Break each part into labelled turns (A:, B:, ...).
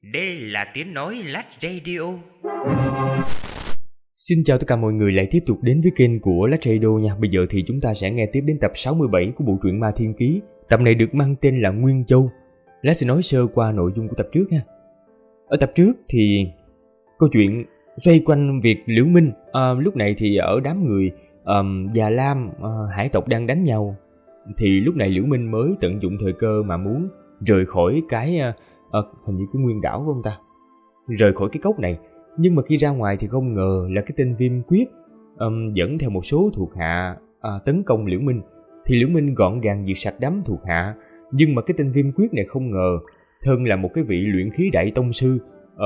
A: Đây là tiếng nói Lách Radio.
B: Xin chào tất cả mọi người lại tiếp tục đến với kênh của Lách Radio nha. Bây giờ thì chúng ta sẽ nghe tiếp đến tập 67 của bộ truyện Ma Thiên Ký. Tập này được mang tên là Nguyên Châu. Lát sẽ nói sơ qua nội dung của tập trước nha. Ở tập trước thì câu chuyện xoay quanh việc Liễu Minh. Lúc này thì ở đám người Già Lam, hải tộc đang đánh nhau. Thì lúc này Liễu Minh mới tận dụng thời cơ mà muốn rời khỏi cái hình như cái nguyên đảo của ông ta, rời khỏi cái cốc này. Nhưng mà khi ra ngoài thì không ngờ là cái tên Viêm Quyết dẫn theo một số thuộc hạ tấn công Liễu Minh. Thì Liễu Minh gọn gàng diệt sạch đám thuộc hạ. Nhưng mà cái tên Viêm Quyết này không ngờ thân là một cái vị luyện khí đại tông sư,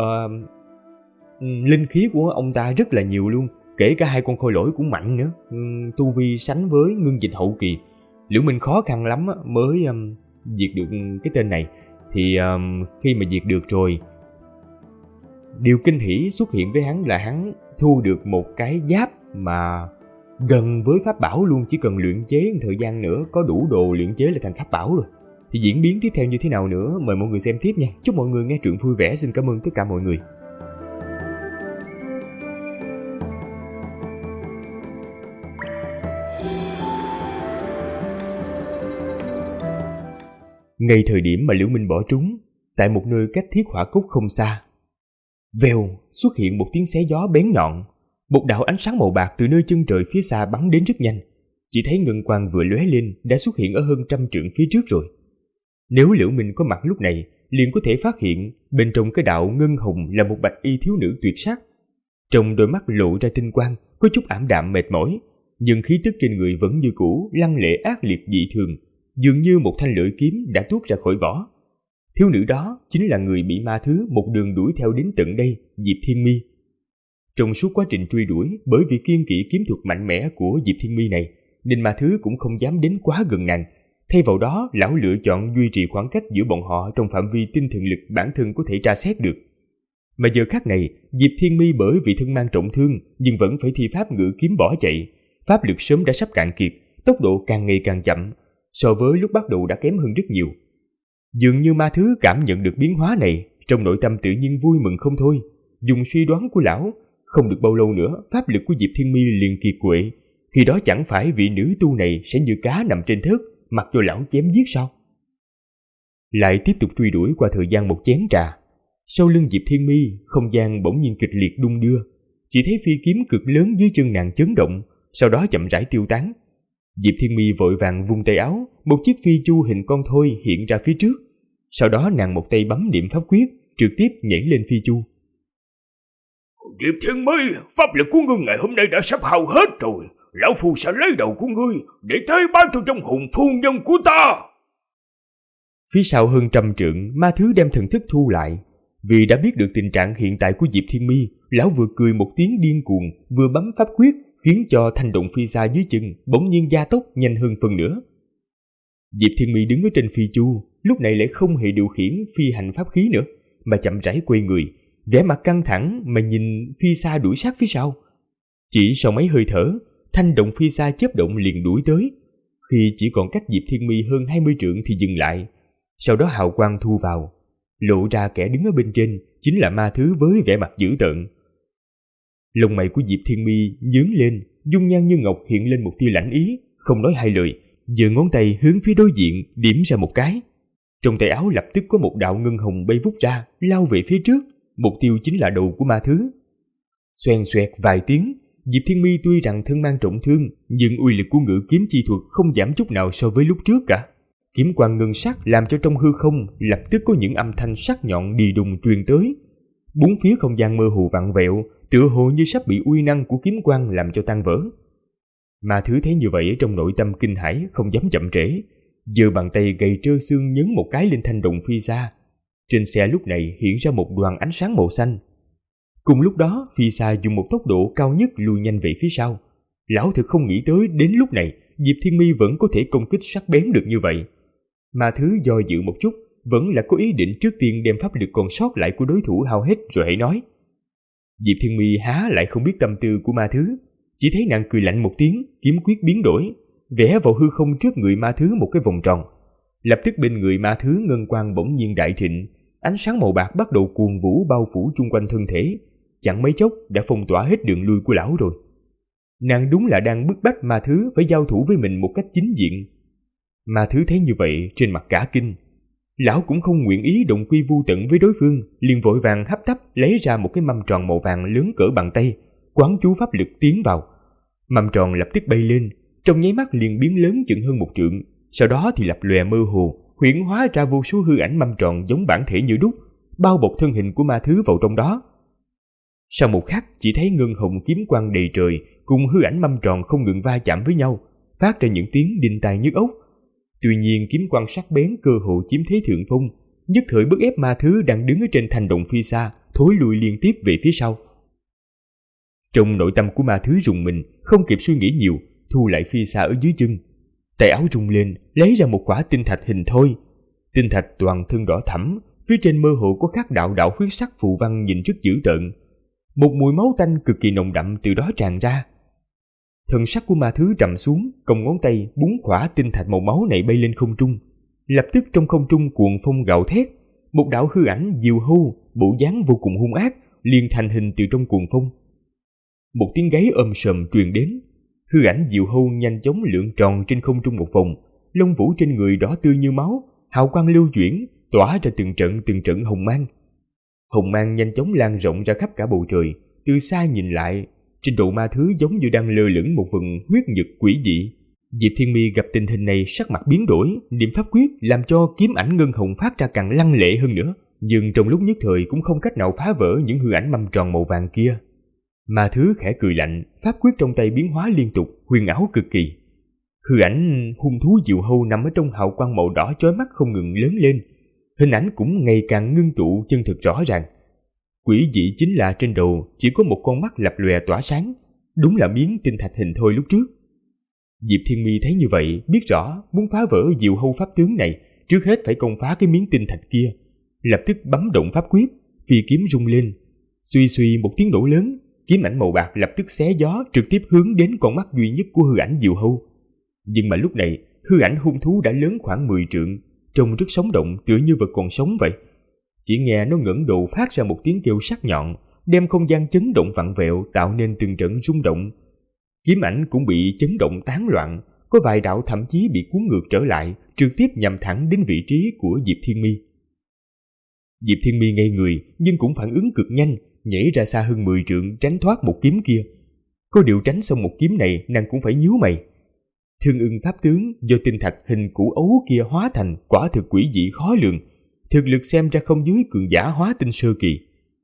B: linh khí của ông ta rất là nhiều luôn, kể cả hai con khôi lỗi cũng mạnh nữa, tu vi sánh với ngưng dịch hậu kỳ. Liễu Minh khó khăn lắm mới diệt được cái tên này. Thì khi mà diệt được rồi, điều kinh hỉ xuất hiện với hắn là hắn thu được một cái giáp mà gần với pháp bảo luôn. Chỉ cần luyện chế một thời gian nữa có đủ đồ luyện chế là thành pháp bảo rồi. Thì diễn biến tiếp theo như thế nào nữa mời mọi người xem tiếp nha. Chúc mọi người nghe truyện vui vẻ. Xin cảm ơn tất cả mọi người. Ngay thời điểm mà Liễu Minh bỏ trúng, tại một nơi cách Thiết Hỏa Cốc không xa, vèo xuất hiện một tiếng xé gió bén nhọn. Một đạo ánh sáng màu bạc từ nơi chân trời phía xa bắn đến rất nhanh. Chỉ thấy ngân quang vừa lóe lên đã xuất hiện ở hơn 100 trượng phía trước rồi. Nếu Liễu Minh có mặt lúc này, liền có thể phát hiện bên trong cái đạo ngân hồng là một bạch y thiếu nữ tuyệt sắc. Trong đôi mắt lộ ra tinh quang, có chút ảm đạm mệt mỏi, nhưng khí tức trên người vẫn như cũ, lăng lệ ác liệt dị thường, dường như một thanh lưỡi kiếm đã tuốt ra khỏi vỏ. Thiếu nữ đó chính là người bị ma thứ một đường đuổi theo đến tận đây, Diệp Thiên Mi. Trong suốt quá trình truy đuổi, bởi vì kiêng kỵ kiếm thuật mạnh mẽ của Diệp Thiên Mi này, nên ma thứ cũng không dám đến quá gần nàng. Thay vào đó, lão lựa chọn duy trì khoảng cách giữa bọn họ trong phạm vi tinh thần lực bản thân có thể tra xét được. Mà giờ khắc này, Diệp Thiên Mi bởi vì thân mang trọng thương nhưng vẫn phải thi pháp ngự kiếm bỏ chạy. Pháp lực sớm đã sắp cạn kiệt, tốc độ càng ngày càng chậm, so với lúc bắt đầu đã kém hơn rất nhiều. Dường như ma thứ cảm nhận được biến hóa này, trong nội tâm tự nhiên vui mừng không thôi. Dùng suy đoán của lão, không được bao lâu nữa pháp lực của Diệp Thiên Mi liền kiệt quệ. Khi đó chẳng phải vị nữ tu này sẽ như cá nằm trên thớt, mặc cho lão chém giết sao? Lại tiếp tục truy đuổi qua thời gian một chén trà. Sau lưng Diệp Thiên Mi, không gian bỗng nhiên kịch liệt đung đưa. Chỉ thấy phi kiếm cực lớn dưới chân nàng chấn động, sau đó chậm rãi tiêu tán. Diệp Thiên Mi vội vàng vung tay áo, một chiếc phi chu hình con thoi hiện ra phía trước. Sau đó nàng một tay bấm niệm pháp quyết, trực tiếp nhảy lên phi chu.
C: Diệp Thiên Mi, pháp lực của ngươi ngày hôm nay đã sắp hao hết rồi. Lão phu sẽ lấy đầu của ngươi để tế bái cho trong hồn phu nhân của ta.
B: Phía sau hơn 100 trượng, ma thứ đem thần thức thu lại. Vì đã biết được tình trạng hiện tại của Diệp Thiên Mi, lão vừa cười một tiếng điên cuồng, vừa bấm pháp quyết, khiến cho thanh động phi xa dưới chân bỗng nhiên gia tốc nhanh hơn phần nữa. Diệp Thiên Mi đứng ở trên phi chu, lúc này lại không hề điều khiển phi hành pháp khí nữa, mà chậm rãi quay người, vẻ mặt căng thẳng mà nhìn phi xa đuổi sát phía sau. Chỉ sau mấy hơi thở, thanh động phi xa chớp động liền đuổi tới. Khi chỉ còn cách Diệp Thiên Mi hơn 20 trượng thì dừng lại. Sau đó hào quang thu vào, lộ ra kẻ đứng ở bên trên chính là ma thứ với vẻ mặt dữ tợn. Lông mày của Diệp Thiên Mi nhướng lên, dung nhan như ngọc hiện lên một tia lãnh ý, không nói hai lời, giơ ngón tay hướng phía đối diện điểm ra một cái. Trong tay áo lập tức có một đạo ngân hồng bay vút ra, lao về phía trước, mục tiêu chính là đầu của ma thứ. Xoèn xoẹt vài tiếng, Diệp Thiên Mi tuy rằng thân mang trọng thương, nhưng uy lực của ngự kiếm chi thuật không giảm chút nào so với lúc trước cả. Kiếm quang ngân sắc làm cho trong hư không lập tức có những âm thanh sắc nhọn đi đùng truyền tới. Bốn phía không gian mơ hồ vặn vẹo, tựa hồ như sắp bị uy năng của kiếm quang làm cho tan vỡ. Ma thứ thấy như vậy trong nội tâm kinh hãi, không dám chậm trễ, giơ bàn tay gầy trơ xương nhấn một cái lên thanh động phi xa. Trên xe lúc này hiện ra một đoàn ánh sáng màu xanh. Cùng lúc đó, phi xa dùng một tốc độ cao nhất lùi nhanh về phía sau. Lão thực không nghĩ tới đến lúc này Diệp Thiên Mi vẫn có thể công kích sắc bén được như vậy. Ma thứ do dự một chút, vẫn là có ý định trước tiên đem pháp lực còn sót lại của đối thủ hao hết rồi hãy nói. Diệp Thiên Mi há lại không biết tâm tư của ma thứ, chỉ thấy nàng cười lạnh một tiếng, kiếm quyết biến đổi, vẽ vào hư không trước người ma thứ một cái vòng tròn. Lập tức bên người ma thứ ngân quang bỗng nhiên đại thịnh, ánh sáng màu bạc bắt đầu cuồn vũ bao phủ chung quanh thân thể, chẳng mấy chốc đã phong tỏa hết đường lui của lão rồi. Nàng đúng là đang bức bách ma thứ phải giao thủ với mình một cách chính diện. Ma thứ thấy như vậy trên mặt cả kinh. Lão cũng không nguyện ý đồng quy vu tận với đối phương, liền vội vàng hấp tấp lấy ra một cái mâm tròn màu vàng lớn cỡ bàn tay, quán chú pháp lực tiến vào. Mâm tròn lập tức bay lên, trong nháy mắt liền biến lớn chừng hơn 1 trượng, sau đó thì lập lòe mơ hồ, huyễn hóa ra vô số hư ảnh mâm tròn giống bản thể như đúc, bao bọc thân hình của ma thứ vào trong đó. Sau một khắc, chỉ thấy ngân hồng kiếm quang đầy trời cùng hư ảnh mâm tròn không ngừng va chạm với nhau, phát ra những tiếng đinh tai nhức óc. Tuy nhiên kiếm quang sắc bén cơ hồ chiếm thế thượng phong, nhất thời bức ép ma thứ đang đứng ở trên thành động phi xa thối lùi liên tiếp về phía sau. Trong nội tâm của ma thứ rùng mình, không kịp suy nghĩ nhiều, thu lại phi xa ở dưới chân. Tay áo rung lên, lấy ra một quả tinh thạch hình thoi. Tinh thạch toàn thân đỏ thẫm, phía trên mơ hồ có khắc đạo đạo huyết sắc phù văn nhìn rất dữ tợn. Một mùi máu tanh cực kỳ nồng đậm từ đó tràn ra. Thần sắc của ma thứ trầm xuống, cong ngón tay búng khỏa tinh thạch màu máu này bay lên không trung. Lập tức trong không trung cuồng phong gào thét, một đạo hư ảnh diều hâu, bộ dáng vô cùng hung ác, liền thành hình từ trong cuồng phong. Một tiếng gáy ôm sầm truyền đến, hư ảnh diều hâu nhanh chóng lượn tròn trên không trung một vòng, lông vũ trên người đỏ tươi như máu, hào quang lưu chuyển, tỏa ra từng trận hồng mang. Hồng mang nhanh chóng lan rộng ra khắp cả bầu trời, từ xa nhìn lại, trên đầu ma thứ giống như đang lơ lửng một vầng huyết nhật quỷ dị. Diệp Thiên Mi gặp tình hình này sắc mặt biến đổi, niệm pháp quyết làm cho kiếm ảnh ngân hồng phát ra càng lăng lệ hơn nữa, nhưng trong lúc nhất thời cũng không cách nào phá vỡ những hư ảnh mâm tròn màu vàng kia. Ma thứ khẽ cười lạnh, pháp quyết trong tay biến hóa liên tục, huyền ảo cực kỳ. Hư ảnh hung thú diều hâu nằm ở trong hào quang màu đỏ chói mắt không ngừng lớn lên, hình ảnh cũng ngày càng ngưng tụ chân thực rõ ràng. Quỷ dị chính là trên đầu chỉ có một con mắt lập lòe tỏa sáng, đúng là miếng tinh thạch hình thôi lúc trước. Diệp Thiên Mi thấy như vậy, biết rõ muốn phá vỡ diều hâu pháp tướng này, trước hết phải công phá cái miếng tinh thạch kia. Lập tức bấm động pháp quyết, phi kiếm rung lên, suy suy một tiếng nổ lớn, kiếm ảnh màu bạc lập tức xé gió trực tiếp hướng đến con mắt duy nhất của hư ảnh diều hâu. Nhưng mà lúc này, hư ảnh hung thú đã lớn khoảng 10 trượng, trông rất sống động, tựa như vật còn sống vậy. Chỉ nghe nó ngẩng đầu phát ra một tiếng kêu sắc nhọn, đem không gian chấn động vặn vẹo, tạo nên từng trận rung động. Kiếm ảnh cũng bị chấn động tán loạn, có vài đạo thậm chí bị cuốn ngược trở lại, trực tiếp nhằm thẳng đến vị trí của Diệp Thiên Mi. Diệp Thiên Mi ngây người, nhưng cũng phản ứng cực nhanh, nhảy ra xa hơn 10 trượng tránh thoát một kiếm kia. Có điều tránh xong một kiếm này, nàng cũng phải nhíu mày. Thương ưng pháp tướng do tinh thạch hình củ ấu kia hóa thành quả thực quỷ dị khó lường, thực lực xem ra không dưới cường giả hóa tinh sơ kỳ.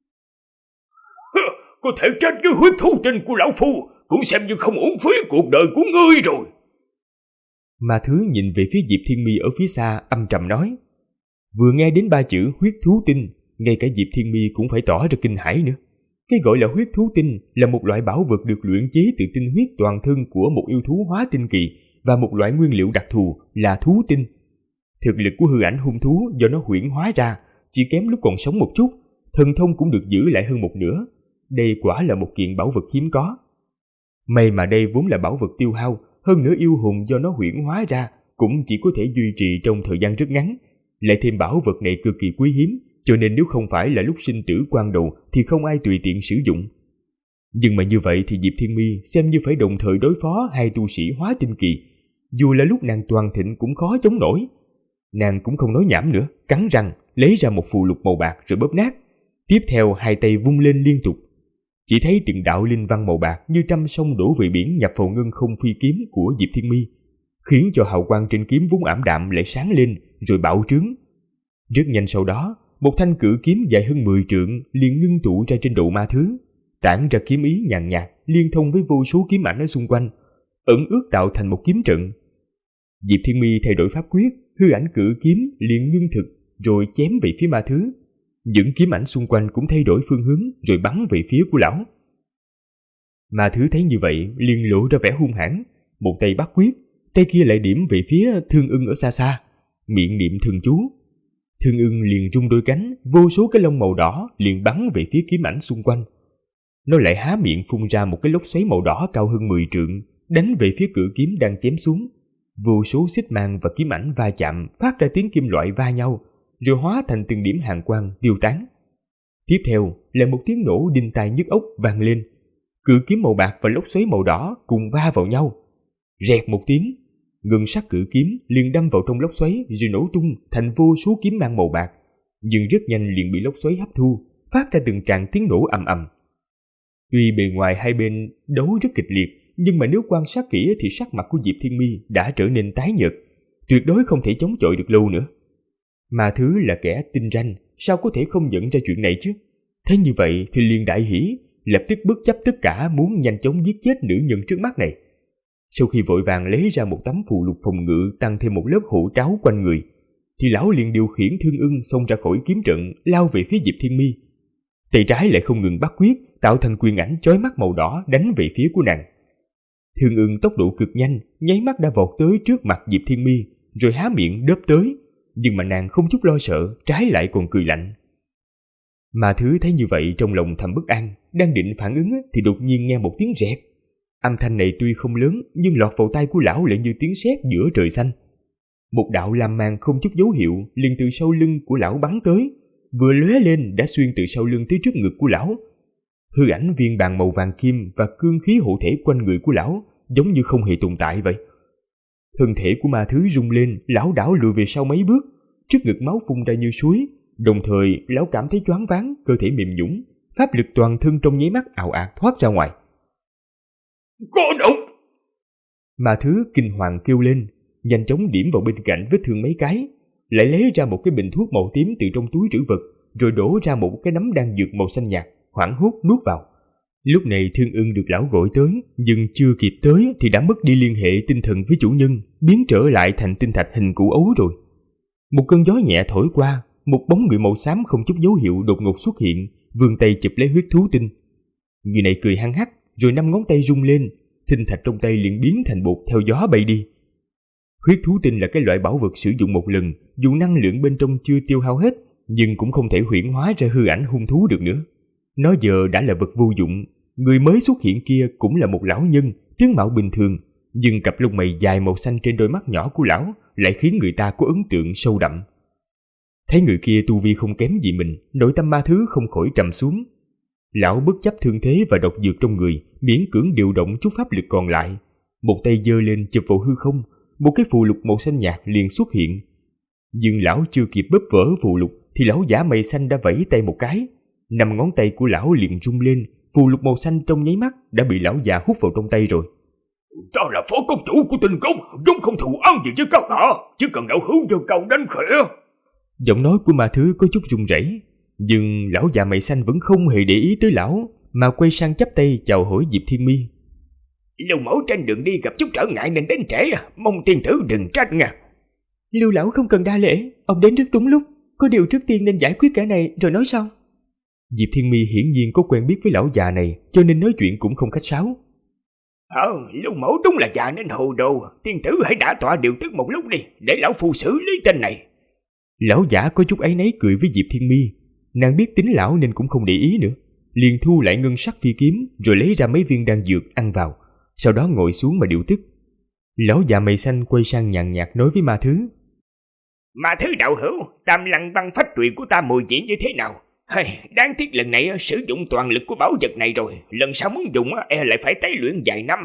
C: Có thể chết với huyết thú tinh của lão phu, cũng xem như không uổng phí cuộc đời của ngươi rồi.
B: Ma thứ nhìn về phía Diệp Thiên Mi ở phía xa, âm trầm nói. Vừa nghe đến 3 chữ huyết thú tinh, ngay cả Diệp Thiên Mi cũng phải tỏ ra kinh hãi nữa. Cái gọi là huyết thú tinh là một loại bảo vật được luyện chế từ tinh huyết toàn thân của một yêu thú hóa tinh kỳ và một loại nguyên liệu đặc thù là thú tinh. Thực lực của hư ảnh hung thú do nó huyễn hóa ra chỉ kém lúc còn sống một chút, thần thông cũng được giữ lại hơn một nửa. Đây quả là một kiện bảo vật hiếm có. May mà đây vốn là bảo vật tiêu hao, hơn nữa yêu hồn do nó huyễn hóa ra cũng chỉ có thể duy trì trong thời gian rất ngắn. Lại thêm bảo vật này cực kỳ quý hiếm, cho nên nếu không phải là lúc sinh tử quan đầu thì không ai tùy tiện sử dụng. Nhưng mà như vậy thì Diệp Thiên Mi xem như phải đồng thời đối phó 2 tu sĩ hóa tinh kỳ. Dù là lúc nàng toàn thịnh cũng khó chống nổi. Nàng cũng không nói nhảm nữa, cắn răng lấy ra một phù lục màu bạc rồi bóp nát. Tiếp theo 2 tay vung lên liên tục. Chỉ thấy từng đạo linh văn màu bạc như trăm sông đổ về biển nhập vào ngân không phi kiếm của Diệp Thiên Mi, khiến cho hào quang trên kiếm vốn ảm đạm lại sáng lên rồi bạo trướng. Rất nhanh sau đó, một thanh cự kiếm dài hơn 10 trượng liền ngưng tụ ra trên đầu ma thứ, tản ra kiếm ý nhàn nhạt liên thông với vô số kiếm ảnh ở xung quanh, ẩn ước tạo thành một kiếm trận. Diệp Thiên Mi thay đổi pháp quyết, hư ảnh cự kiếm liền ngưng thực rồi chém về phía ma thứ. Những kiếm ảnh xung quanh cũng thay đổi phương hướng rồi bắn về phía của lão. Ma thứ thấy như vậy liền lộ ra vẻ hung hãn, một tay bắt quyết, tay kia lại điểm về phía thương ưng ở xa xa, miệng niệm thần chú. Thương ưng liền rung đôi cánh, vô số cái lông màu đỏ liền bắn về phía kiếm ảnh xung quanh. Nó lại há miệng phun ra một cái lốc xoáy màu đỏ cao hơn 10 trượng, đánh về phía cự kiếm đang chém xuống. Vô số xích mang và kiếm ảnh va chạm, phát ra tiếng kim loại va nhau, rồi hóa thành từng điểm hàn quang tiêu tán. Tiếp theo là một tiếng nổ đinh tai nhức óc vang lên. Cự kiếm màu bạc và lốc xoáy màu đỏ cùng va vào nhau. Rẹt một tiếng, ngân sắc cự kiếm liền đâm vào trong lốc xoáy rồi nổ tung thành vô số kiếm mang màu bạc, nhưng rất nhanh liền bị lốc xoáy hấp thu, phát ra từng tràng tiếng nổ ầm ầm. Tuy bề ngoài hai bên đấu rất kịch liệt, nhưng mà nếu quan sát kỹ thì sắc mặt của Diệp Thiên Mi đã trở nên tái nhợt, tuyệt đối không thể chống chọi được lâu nữa. Mà Thứ là kẻ tinh ranh, sao có thể không nhận ra chuyện này chứ? Thế như vậy thì liền đại hỉ, lập tức bất chấp tất cả muốn nhanh chóng giết chết nữ nhân trước mắt này. Sau khi vội vàng lấy ra một tấm phù lục phòng ngự tăng thêm một lớp hộ tráo quanh người, thì lão liền điều khiển Thương Ưng xông ra khỏi kiếm trận, lao về phía Diệp Thiên Mi. Tay trái lại không ngừng bắt quyết, tạo thành quyền ảnh chói mắt màu đỏ đánh về phía của nàng. Thương Ưng tốc độ cực nhanh, nháy mắt đã vọt tới trước mặt Diệp Thiên Mi, rồi há miệng đớp tới, nhưng mà nàng không chút lo sợ, trái lại còn cười lạnh. Mà Thứ thấy như vậy trong lòng thầm bất an, đang định phản ứng thì đột nhiên nghe một tiếng rẹt. Âm thanh này tuy không lớn nhưng lọt vào tai của lão lại như tiếng sét giữa trời xanh. Một đạo lam mang không chút dấu hiệu liền từ sau lưng của lão bắn tới, vừa lóe lên đã xuyên từ sau lưng tới trước ngực của lão. Hư ảnh viên bàn màu vàng kim và cương khí hộ thể quanh người của lão giống như không hề tồn tại vậy. Thân thể của Ma Thứ rung lên, lão đảo lùi về sau mấy bước, trước ngực máu phun ra như suối, đồng thời lão cảm thấy choáng váng, cơ thể mềm nhũn, pháp lực toàn thân trong nháy mắt ào ạt thoát ra ngoài.
C: Có độc!
B: Ma Thứ kinh hoàng kêu lên, nhanh chóng điểm vào bên cạnh vết thương mấy cái, lại lấy ra một cái bình thuốc màu tím từ trong túi trữ vật, rồi đổ ra một cái nắm đan dược màu xanh nhạt, hoảng hốt nuốt vào. Lúc này Thương Ưng được lão gọi tới, nhưng chưa kịp tới thì đã mất đi liên hệ tinh thần với chủ nhân, biến trở lại thành tinh thạch hình củ ấu rồi. Một cơn gió nhẹ thổi qua, một bóng người màu xám không chút dấu hiệu đột ngột xuất hiện, vươn tay chụp lấy huyết thú tinh. Người này cười hăng hắc, rồi 5 ngón tay rung lên, tinh thạch trong tay liền biến thành bột theo gió bay đi. Huyết thú tinh là cái loại bảo vật sử dụng một lần, dù năng lượng bên trong chưa tiêu hao hết, nhưng cũng không thể huyễn hóa ra hư ảnh hung thú được nữa. Nó giờ đã là vật vô dụng. Người mới xuất hiện kia cũng là một lão nhân, tướng mạo bình thường, nhưng cặp lông mày dài màu xanh trên đôi mắt nhỏ của lão lại khiến người ta có ấn tượng sâu đậm. Thấy người kia tu vi không kém gì mình, nội tâm Ma Thứ không khỏi trầm xuống. Lão bất chấp thương thế và độc dược trong người, miễn cưỡng điều động chút pháp lực còn lại, một tay giơ lên chụp vào hư không, một cái phù lục màu xanh nhạt liền xuất hiện. Nhưng lão chưa kịp bóp vỡ phù lục thì lão giả mày xanh đã vẫy tay một cái, 5 ngón tay của lão liền rung lên, phù lục màu xanh trong nháy mắt đã bị lão già hút vào trong tay rồi.
C: Ta là phó công chủ của Tinh Cốc, vốn không thù oán gì với các hạ, chỉ cần đạo hữu giơ cao đánh khẽ.
B: Giọng nói của Ma Thứ có chút run rẩy, nhưng lão già mày xanh vẫn không hề để ý tới lão, mà quay sang chắp tay chào hỏi Diệp Thiên Mi.
C: Lưu mẫu trên đường đi gặp chút trở ngại nên đến trễ, mong tiên tử đừng trách nha.
D: Lưu lão không cần đa lễ, ông đến rất đúng lúc, có điều trước tiên nên giải quyết cái này rồi nói sau.
B: Diệp Thiên Mi hiển nhiên có quen biết với lão già này, cho nên nói chuyện cũng không khách sáo.
C: Lưu mẫu đúng là già nên hồ đồ, tiên tử hãy đả tọa điều tức một lúc đi, để lão phu xử lý tên này.
B: Lão giả có chút áy náy cười với Diệp Thiên Mi, nàng biết tính lão nên cũng không để ý nữa, liền thu lại ngân sắc phi kiếm rồi lấy ra mấy viên đan dược ăn vào, sau đó ngồi xuống mà điều tức. Lão già mày xanh quay sang nhàn nhạt nói với Ma Thứ.
C: Ma Thứ đạo hữu, Tam Lăng băng phách trụy của ta mùi vị như thế nào? Đáng tiếc lần này sử dụng toàn lực của bảo vật này rồi, lần sau muốn dùng lại phải tái luyện vài năm.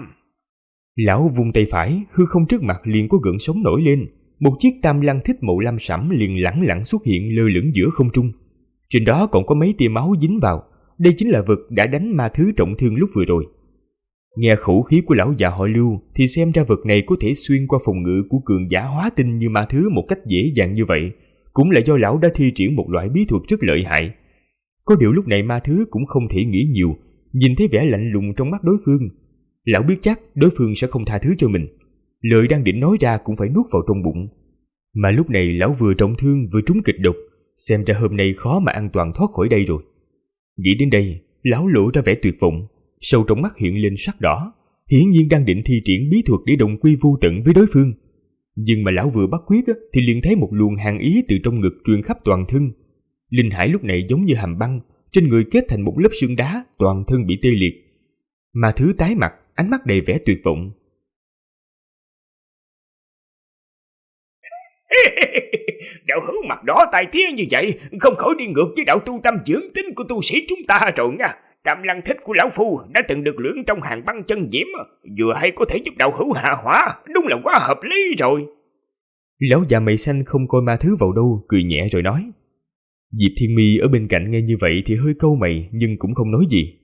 B: Lão vung tay phải, hư không trước mặt liền có gợn sóng nổi lên, một chiếc tam lăng thích màu lam sẫm liền lẳng lặng xuất hiện lơ lửng giữa không trung. Trên đó còn có mấy tia máu dính vào, đây chính là vật đã đánh Ma Thứ trọng thương lúc vừa rồi. Nghe khẩu khí của lão già họ Lưu thì xem ra vật này có thể xuyên qua phòng ngự của cường giả hóa tinh như Ma Thứ một cách dễ dàng như vậy, cũng là do lão đã thi triển một loại bí thuật rất lợi hại. Có điều lúc này Ma Thứ cũng không thể nghĩ nhiều, nhìn thấy vẻ lạnh lùng trong mắt đối phương, lão biết chắc đối phương sẽ không tha thứ cho mình, lời đang định nói ra cũng phải nuốt vào trong bụng. Mà lúc này lão vừa trọng thương vừa trúng kịch độc, xem ra hôm nay khó mà an toàn thoát khỏi đây rồi. Nghĩ đến đây, lão lộ ra vẻ tuyệt vọng, sâu trong mắt hiện lên sắc đỏ, hiển nhiên đang định thi triển bí thuật để đồng quy vô tận với đối phương. Nhưng mà lão vừa bắt quyết thì liền thấy một luồng hàn ý từ trong ngực truyền khắp toàn thân. Linh hải lúc này giống như hàm băng, trên người kết thành một lớp xương đá, toàn thân bị tê liệt. Ma Thứ tái mặt, ánh mắt đầy vẻ tuyệt vọng.
C: Đạo hữu mặt đỏ tai tía như vậy, không khỏi đi ngược với đạo tu tâm dưỡng tính của tu sĩ chúng ta rồi nha. Tam lăng thích của lão phu đã từng được luyện trong hàng băng chân diễm, vừa hay có thể giúp đạo hữu hạ hỏa, đúng là quá hợp lý rồi.
B: Lão già mày xanh không coi ma thứ vào đâu, cười nhẹ rồi nói. Diệp Thiên Mi ở bên cạnh nghe như vậy thì hơi cau mày nhưng cũng không nói gì.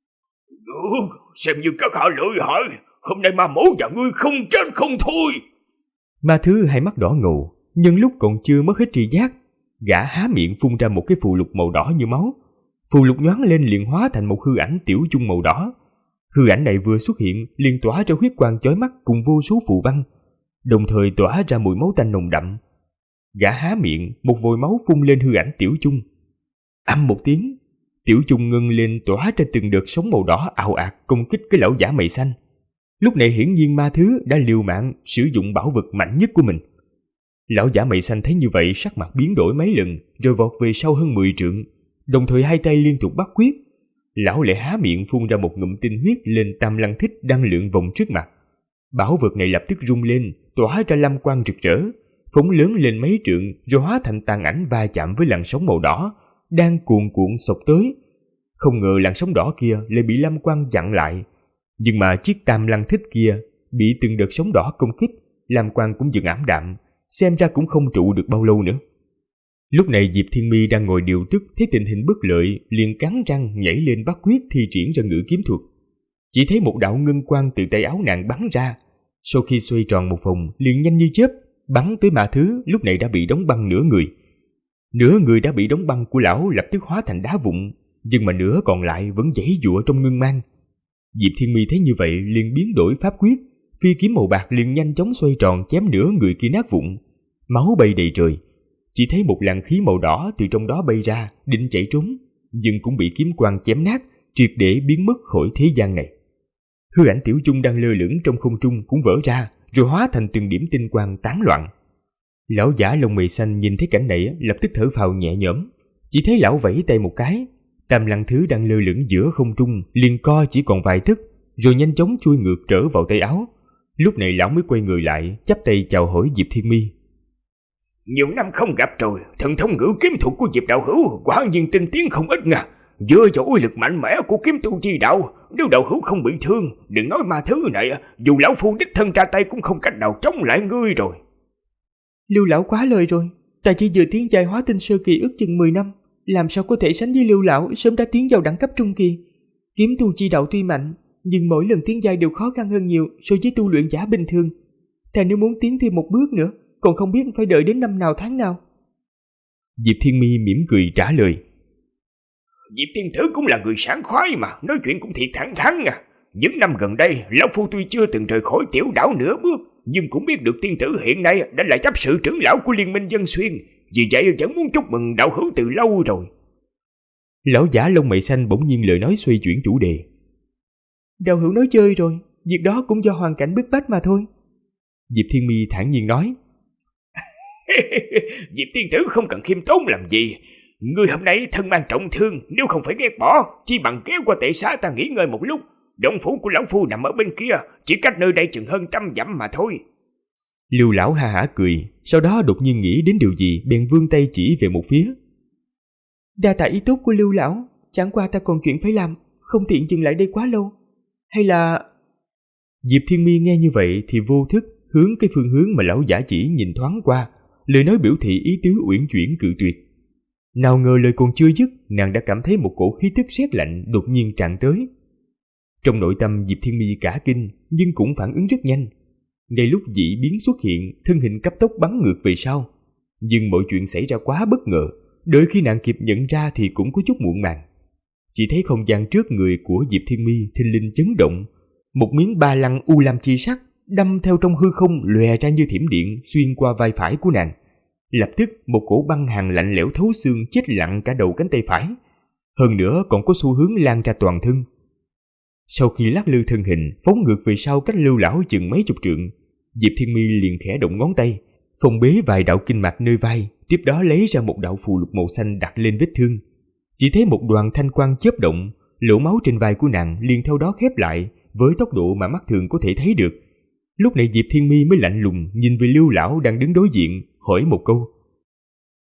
C: Xem như các hạ lợi hại, hôm nay ma mổ và ngươi không chết không thôi.
B: Ma thứ hai mắt đỏ ngầu, nhưng lúc còn chưa mất hết tri giác, gã há miệng phun ra một cái phù lục màu đỏ như máu. Phù lục nhoáng lên liền hóa thành một hư ảnh tiểu chung màu đỏ. Hư ảnh này vừa xuất hiện liền tỏa ra huyết quang chói mắt cùng vô số phù văn, đồng thời tỏa ra mùi máu tanh nồng đậm. Gã há miệng, một vòi máu phun lên hư ảnh tiểu chung. Ầm một tiếng, tiểu chung ngưng lên tỏa ra từng đợt sóng màu đỏ ào ạt công kích cái lão giả mày xanh. Lúc này hiển nhiên ma thứ đã liều mạng sử dụng bảo vật mạnh nhất của mình. Lão giả mày xanh thấy như vậy sắc mặt biến đổi mấy lần rồi vọt về sau hơn 10 trượng, đồng thời hai tay liên tục bắt quyết. Lão lại há miệng phun ra một ngụm tinh huyết lên tam lăng thích đang lượn vòng trước mặt. Bảo vật này lập tức rung lên, tỏa ra lam quang rực rỡ, phóng lớn lên mấy trượng rồi hóa thành tàn ảnh va chạm với làn sóng màu đỏ đang cuồn cuộn xộc tới. Không ngờ làn sóng đỏ kia lại bị lam quang chặn lại, nhưng mà chiếc tam lăng thích kia bị từng đợt sóng đỏ công kích, lam quang cũng dần ảm đạm, xem ra cũng không trụ được bao lâu nữa. Lúc này Diệp Thiên Mi đang ngồi điều tức, thấy tình hình bất lợi liền cắn răng nhảy lên bắt quyết thi triển ra ngự kiếm thuật. Chỉ thấy một đạo ngân quang từ tay áo nàng bắn ra, sau khi xoay tròn một vòng liền nhanh như chớp bắn tới ma thứ lúc này đã bị đóng băng nửa người. Nửa người đã bị đóng băng của lão lập tức hóa thành đá vụn, nhưng mà nửa còn lại vẫn giãy giụa trong ngưng mang. Diệp Thiên Mi thấy như vậy liền biến đổi pháp quyết, phi kiếm màu bạc liền nhanh chóng xoay tròn chém nửa người kia nát vụn. Máu bay đầy trời, chỉ thấy một làn khí màu đỏ từ trong đó bay ra, định chạy trốn, nhưng cũng bị kiếm quang chém nát, triệt để biến mất khỏi thế gian này. Hư ảnh tiểu chung đang lơ lửng trong không trung cũng vỡ ra, rồi hóa thành từng điểm tinh quang tán loạn. Lão giả lông mày xanh nhìn thấy cảnh này lập tức thở phào nhẹ nhõm, chỉ thấy lão vẫy tay một cái, tam lăng thứ đang lơ lửng giữa không trung liền co chỉ còn vài tấc, rồi nhanh chóng chui ngược trở vào tay áo. Lúc này lão mới quay người lại, chắp tay chào hỏi Diệp Thiên Mi.
C: Nhiều năm không gặp rồi, thần thông ngữ kiếm thuật của Diệp đạo hữu quả nhiên tinh tiến không ít nha. Dựa vào uy lực mạnh mẽ của kiếm tu chi đạo, nếu đạo hữu không bị thương, đừng nói ma thứ này, dù lão phu đích thân ra tay cũng không cách nào chống lại ngươi rồi.
D: Lưu lão quá lời rồi, ta chỉ vừa tiến giai hóa tinh sơ kỳ ước chừng 10 năm, làm sao có thể sánh với Lưu lão sớm đã tiến vào đẳng cấp trung kỳ. Kiếm tu chi đạo tuy mạnh, nhưng mỗi lần tiến giai đều khó khăn hơn nhiều so với tu luyện giả bình thường. Ta nếu muốn tiến thêm một bước nữa, còn không biết phải đợi đến năm nào tháng nào.
B: Diệp Thiên Mi mỉm cười trả lời.
C: Diệp tiên tử cũng là người sảng khoái mà, nói chuyện cũng thiệt thẳng thắn à. Những năm gần đây, lão phu tuy chưa từng rời khỏi tiểu đảo nửa bước, nhưng cũng biết được tiên tử hiện nay đã là chấp sự trưởng lão của Liên minh Dân Xuyên, vì vậy vẫn muốn chúc mừng đạo hữu từ lâu rồi.
B: Lão giả lông mày xanh bỗng nhiên lời nói xoay chuyển chủ đề.
D: Đạo hữu nói chơi rồi, việc đó cũng do hoàn cảnh bức bách mà thôi.
B: Diệp Thiên Mi thản nhiên nói.
C: Diệp tiên tử không cần khiêm tốn làm gì. Ngươi hôm nay thân mang trọng thương, nếu không phải ghét bỏ, chỉ bằng kéo qua tệ xá ta nghỉ ngơi một lúc. Động phủ của lão phu nằm ở bên kia, chỉ cách nơi đây chừng hơn 100 dặm mà thôi.
B: Lưu lão ha hả cười, sau đó đột nhiên nghĩ đến điều gì, bèn vươn tay chỉ về một phía.
D: Đa tạ ý tốt của Lưu lão, chẳng qua ta còn chuyện phải làm, không tiện dừng lại đây quá lâu. Hay là...
B: Diệp Thiên Mi nghe như vậy thì vô thức hướng cái phương hướng mà lão giả chỉ nhìn thoáng qua, lời nói biểu thị ý tứ uyển chuyển cự tuyệt. Nào ngờ lời còn chưa dứt, nàng đã cảm thấy một cổ khí tức rét lạnh đột nhiên tràn tới. Trong nội tâm Diệp Thiên Mi cả kinh, nhưng cũng phản ứng rất nhanh. Ngay lúc dị biến xuất hiện, thân hình cấp tốc bắn ngược về sau. Nhưng mọi chuyện xảy ra quá bất ngờ, đợi khi nàng kịp nhận ra thì cũng có chút muộn màng. Chỉ thấy không gian trước người của Diệp Thiên Mi thình lình chấn động, một miếng ba lăng u lam chi sắc đâm theo trong hư không lòe ra như thiểm điện xuyên qua vai phải của nàng. Lập tức một cổ băng hàn lạnh lẽo thấu xương chết lặng cả đầu cánh tay phải, hơn nữa còn có xu hướng lan ra toàn thân. Sau khi lắc lư thân hình phóng ngược về sau cách Lưu lão chừng mấy chục trượng, Diệp Thiên Mi liền khẽ động ngón tay phong bế vài đạo kinh mạch nơi vai, tiếp đó lấy ra một đạo phù lục màu xanh đặt lên vết thương. Chỉ thấy một đoàn thanh quang chớp động, lỗ máu trên vai của nàng liền theo đó khép lại với tốc độ mà mắt thường có thể thấy được. Lúc này Diệp Thiên Mi mới lạnh lùng nhìn về Lưu lão đang đứng đối diện, hỏi một câu.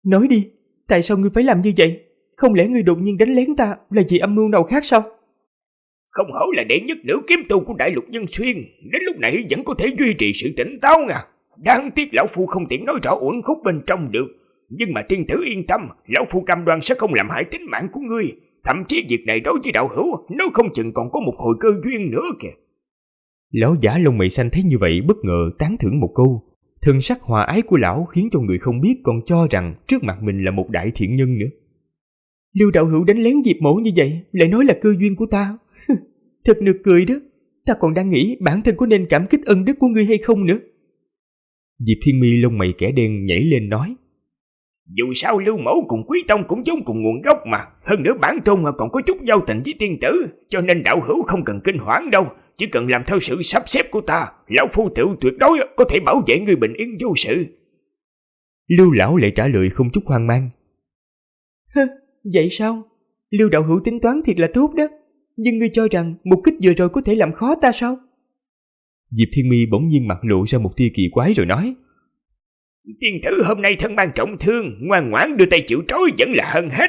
D: Nói đi, tại sao ngươi phải làm như vậy? Không lẽ ngươi đột nhiên đánh lén ta là vì âm mưu nào khác sao?
C: Không hổ là đệ nhất nữ kiếm tu của Đại Lục Nhân Xuyên, đến lúc này vẫn có thể duy trì sự tỉnh táo nha. Đáng tiếc lão phu không tiện nói rõ uẩn khúc bên trong được. Nhưng mà tiên tử yên tâm, lão phu cam đoan sẽ không làm hại tính mạng của ngươi. Thậm chí việc này đối với đạo hữu, nó không chừng còn có một hồi cơ duyên nữa kìa.
B: Lão giả lông mày xanh thấy như vậy bất ngờ tán thưởng một câu. Thân sắc hòa ái của lão khiến cho người không biết còn cho rằng trước mặt mình là một đại thiện nhân nữa.
D: Lưu đạo hữu đánh lén Diệp mỗ như vậy, lại nói là cơ duyên của ta. Thật nực cười đó. Ta còn đang nghĩ bản thân có nên cảm kích ân đức của ngươi hay không nữa.
B: Diệp Thiên Mi lông mày kẻ đen nhảy lên nói.
C: Dù sao Lưu mẫu cùng Quý tông cũng giống cùng nguồn gốc mà. Hơn nữa bản tôn còn có chút giao tình với tiên tử, cho nên đạo hữu không cần kinh hoảng đâu. Chỉ cần làm theo sự sắp xếp của ta, lão phu tự tuyệt đối có thể bảo vệ người bình yên vô sự.
B: Lưu lão lại trả lời không chút hoang mang.
D: Vậy sao? Lưu đạo hữu tính toán thiệt là tốt đó. Nhưng ngươi cho rằng một kích vừa rồi có thể làm khó ta sao?
B: Diệp Thiên Mi bỗng nhiên mặt lộ ra một tia kỳ quái rồi nói.
C: Tiên tử hôm nay thân mang trọng thương, ngoan ngoãn đưa tay chịu trói vẫn là hơn hết.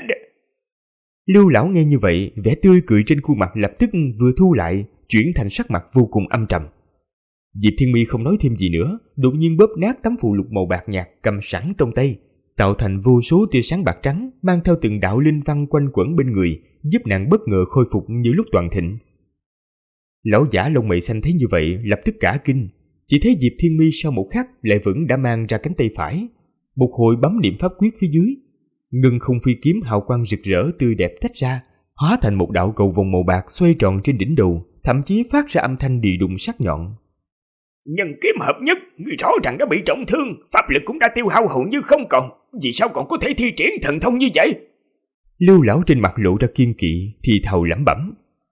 B: Lưu lão nghe như vậy, vẻ tươi cười trên khuôn mặt lập tức vừa thu lại, chuyển thành sắc mặt vô cùng âm trầm. Diệp Thiên Mi không nói thêm gì nữa, đột nhiên bóp nát tấm phù lục màu bạc nhạt cầm sẵn trong tay, tạo thành vô số tia sáng bạc trắng mang theo từng đạo linh văn quanh quẩn bên người, giúp nàng bất ngờ khôi phục như lúc toàn thịnh. Lão giả lông mày xanh thấy như vậy lập tức cả kinh, chỉ thấy Diệp Thiên Mi sau một khắc lại vẫn đã mang ra cánh tay phải, một hồi bấm niệm pháp quyết phía dưới, ngân không phi kiếm hào quang rực rỡ tươi đẹp tách ra, hóa thành một đạo cầu vồng màu bạc xoay tròn trên đỉnh đầu, thậm chí phát ra âm thanh đì đùng sắc nhọn.
C: Nhân kiếm hợp nhất, người rõ ràng đã bị trọng thương, pháp lực cũng đã tiêu hao hầu như không còn, vì sao còn có thể thi triển thần thông như vậy?
B: Lưu lão trên mặt lộ ra kiên kỵ, thì thào lẩm bẩm.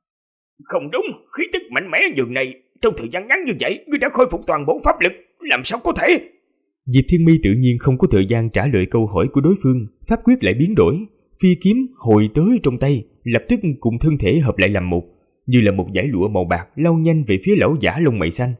C: Không đúng, khí tức mạnh mẽ dường này, trong thời gian ngắn như vậy, ngươi đã khôi phục toàn bộ pháp lực, làm sao có thể?
B: Diệp Thiên Mi tự nhiên không có thời gian trả lời câu hỏi của đối phương, pháp quyết lại biến đổi, phi kiếm hồi tới trong tay, lập tức cùng thân thể hợp lại làm một, như là một dải lụa màu bạc lao nhanh về phía lão giả lông mày xanh.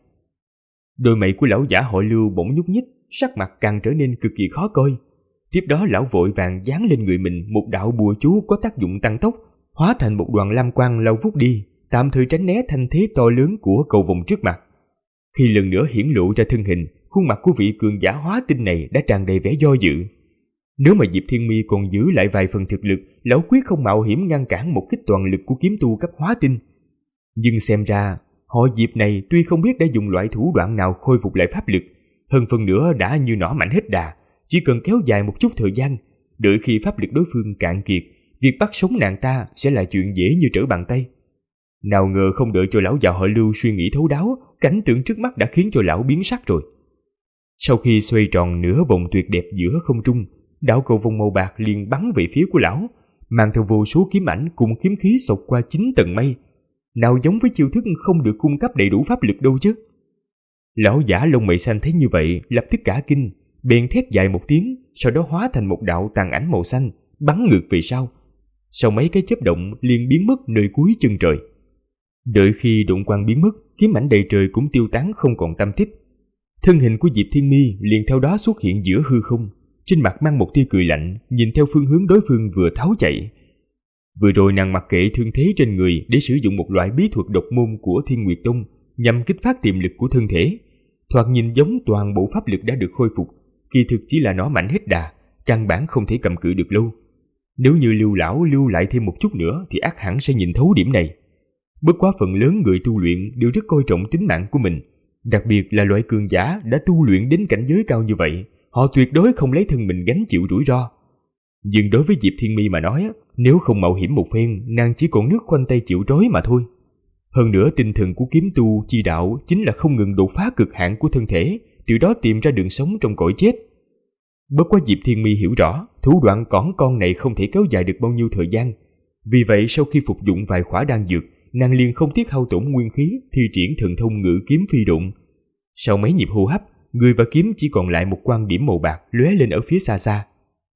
B: Đôi mày của lão giả họ Lưu bỗng nhúc nhích, sắc mặt càng trở nên cực kỳ khó coi. Tiếp đó lão vội vàng dán lên người mình một đạo bùa chú có tác dụng tăng tốc, hóa thành một đoàn lam quang lao vút đi, tạm thời tránh né thanh thế to lớn của cầu vồng trước mặt. Khi lần nữa hiển lộ ra thân hình, khuôn mặt của vị cường giả hóa tinh này đã tràn đầy vẻ do dự. Nếu mà Diệp Thiên Mi còn giữ lại vài phần thực lực, lão quyết không mạo hiểm ngăn cản một kích toàn lực của kiếm tu cấp hóa tinh. Nhưng xem ra, họ Diệp này tuy không biết đã dùng loại thủ đoạn nào khôi phục lại pháp lực, hơn phần nữa đã như nỏ mạnh hết đà, chỉ cần kéo dài một chút thời gian, đợi khi pháp lực đối phương cạn kiệt, việc bắt sống nàng ta sẽ là chuyện dễ như trở bàn tay. Nào ngờ không đợi cho lão già họ Lưu suy nghĩ thấu đáo, cảnh tượng trước mắt đã khiến cho lão biến sắc rồi. Sau khi xoay tròn nửa vòng tuyệt đẹp giữa không trung, đạo cầu vồng màu bạc liền bắn về phía của lão, mang theo vô số kiếm ảnh cùng kiếm khí xộc qua 9 tầng mây. Nào giống với chiêu thức không được cung cấp đầy đủ pháp lực đâu chứ. Lão giả lông mày xanh thấy như vậy lập tức cả kinh, bèn thét dài một tiếng, sau đó hóa thành một đạo tàn ảnh màu xanh bắn ngược về sau. Sau mấy cái chớp động liền biến mất nơi cuối chân trời. Đợi khi đụng quang biến mất, kiếm ảnh đầy trời cũng tiêu tán không còn tăm tích. Thân hình của Diệp Thiên Mi liền theo đó xuất hiện giữa hư không, trên mặt mang một tia cười lạnh, nhìn theo phương hướng đối phương vừa tháo chạy. Vừa rồi nàng mặc kệ thương thế trên người để sử dụng một loại bí thuật độc môn của Thiên Nguyệt Tông nhằm kích phát tiềm lực của thân thể. Thoạt nhìn giống toàn bộ pháp lực đã được khôi phục, kỳ thực chỉ là nó mạnh hết đà, căn bản không thể cầm cự được lâu. Nếu như Lưu lão lưu lại thêm một chút nữa thì ắt hẳn sẽ nhìn thấu điểm này. Bất quá phần lớn người tu luyện đều rất coi trọng tính mạng của mình, đặc biệt là loại cường giả đã tu luyện đến cảnh giới cao như vậy, họ tuyệt đối không lấy thân mình gánh chịu rủi ro. Nhưng đối với Diệp Thiên Mi mà nói, nếu không mạo hiểm một phen, nàng chỉ còn nước khoanh tay chịu trói mà thôi. Hơn nữa tinh thần của kiếm tu chi đạo chính là không ngừng đột phá cực hạn của thân thể, từ đó tìm ra đường sống trong cõi chết. Bất quá Diệp Thiên Mi hiểu rõ, thủ đoạn cỏn con này không thể kéo dài được bao nhiêu thời gian. Vì vậy sau khi phục dụng vài khỏa đan dược, nàng liền không tiếc hao tổn nguyên khí, thi triển thần thông ngự kiếm phi độn. Sau mấy nhịp hô hấp, người và kiếm chỉ còn lại một quang điểm màu bạc lóe lên ở phía xa xa.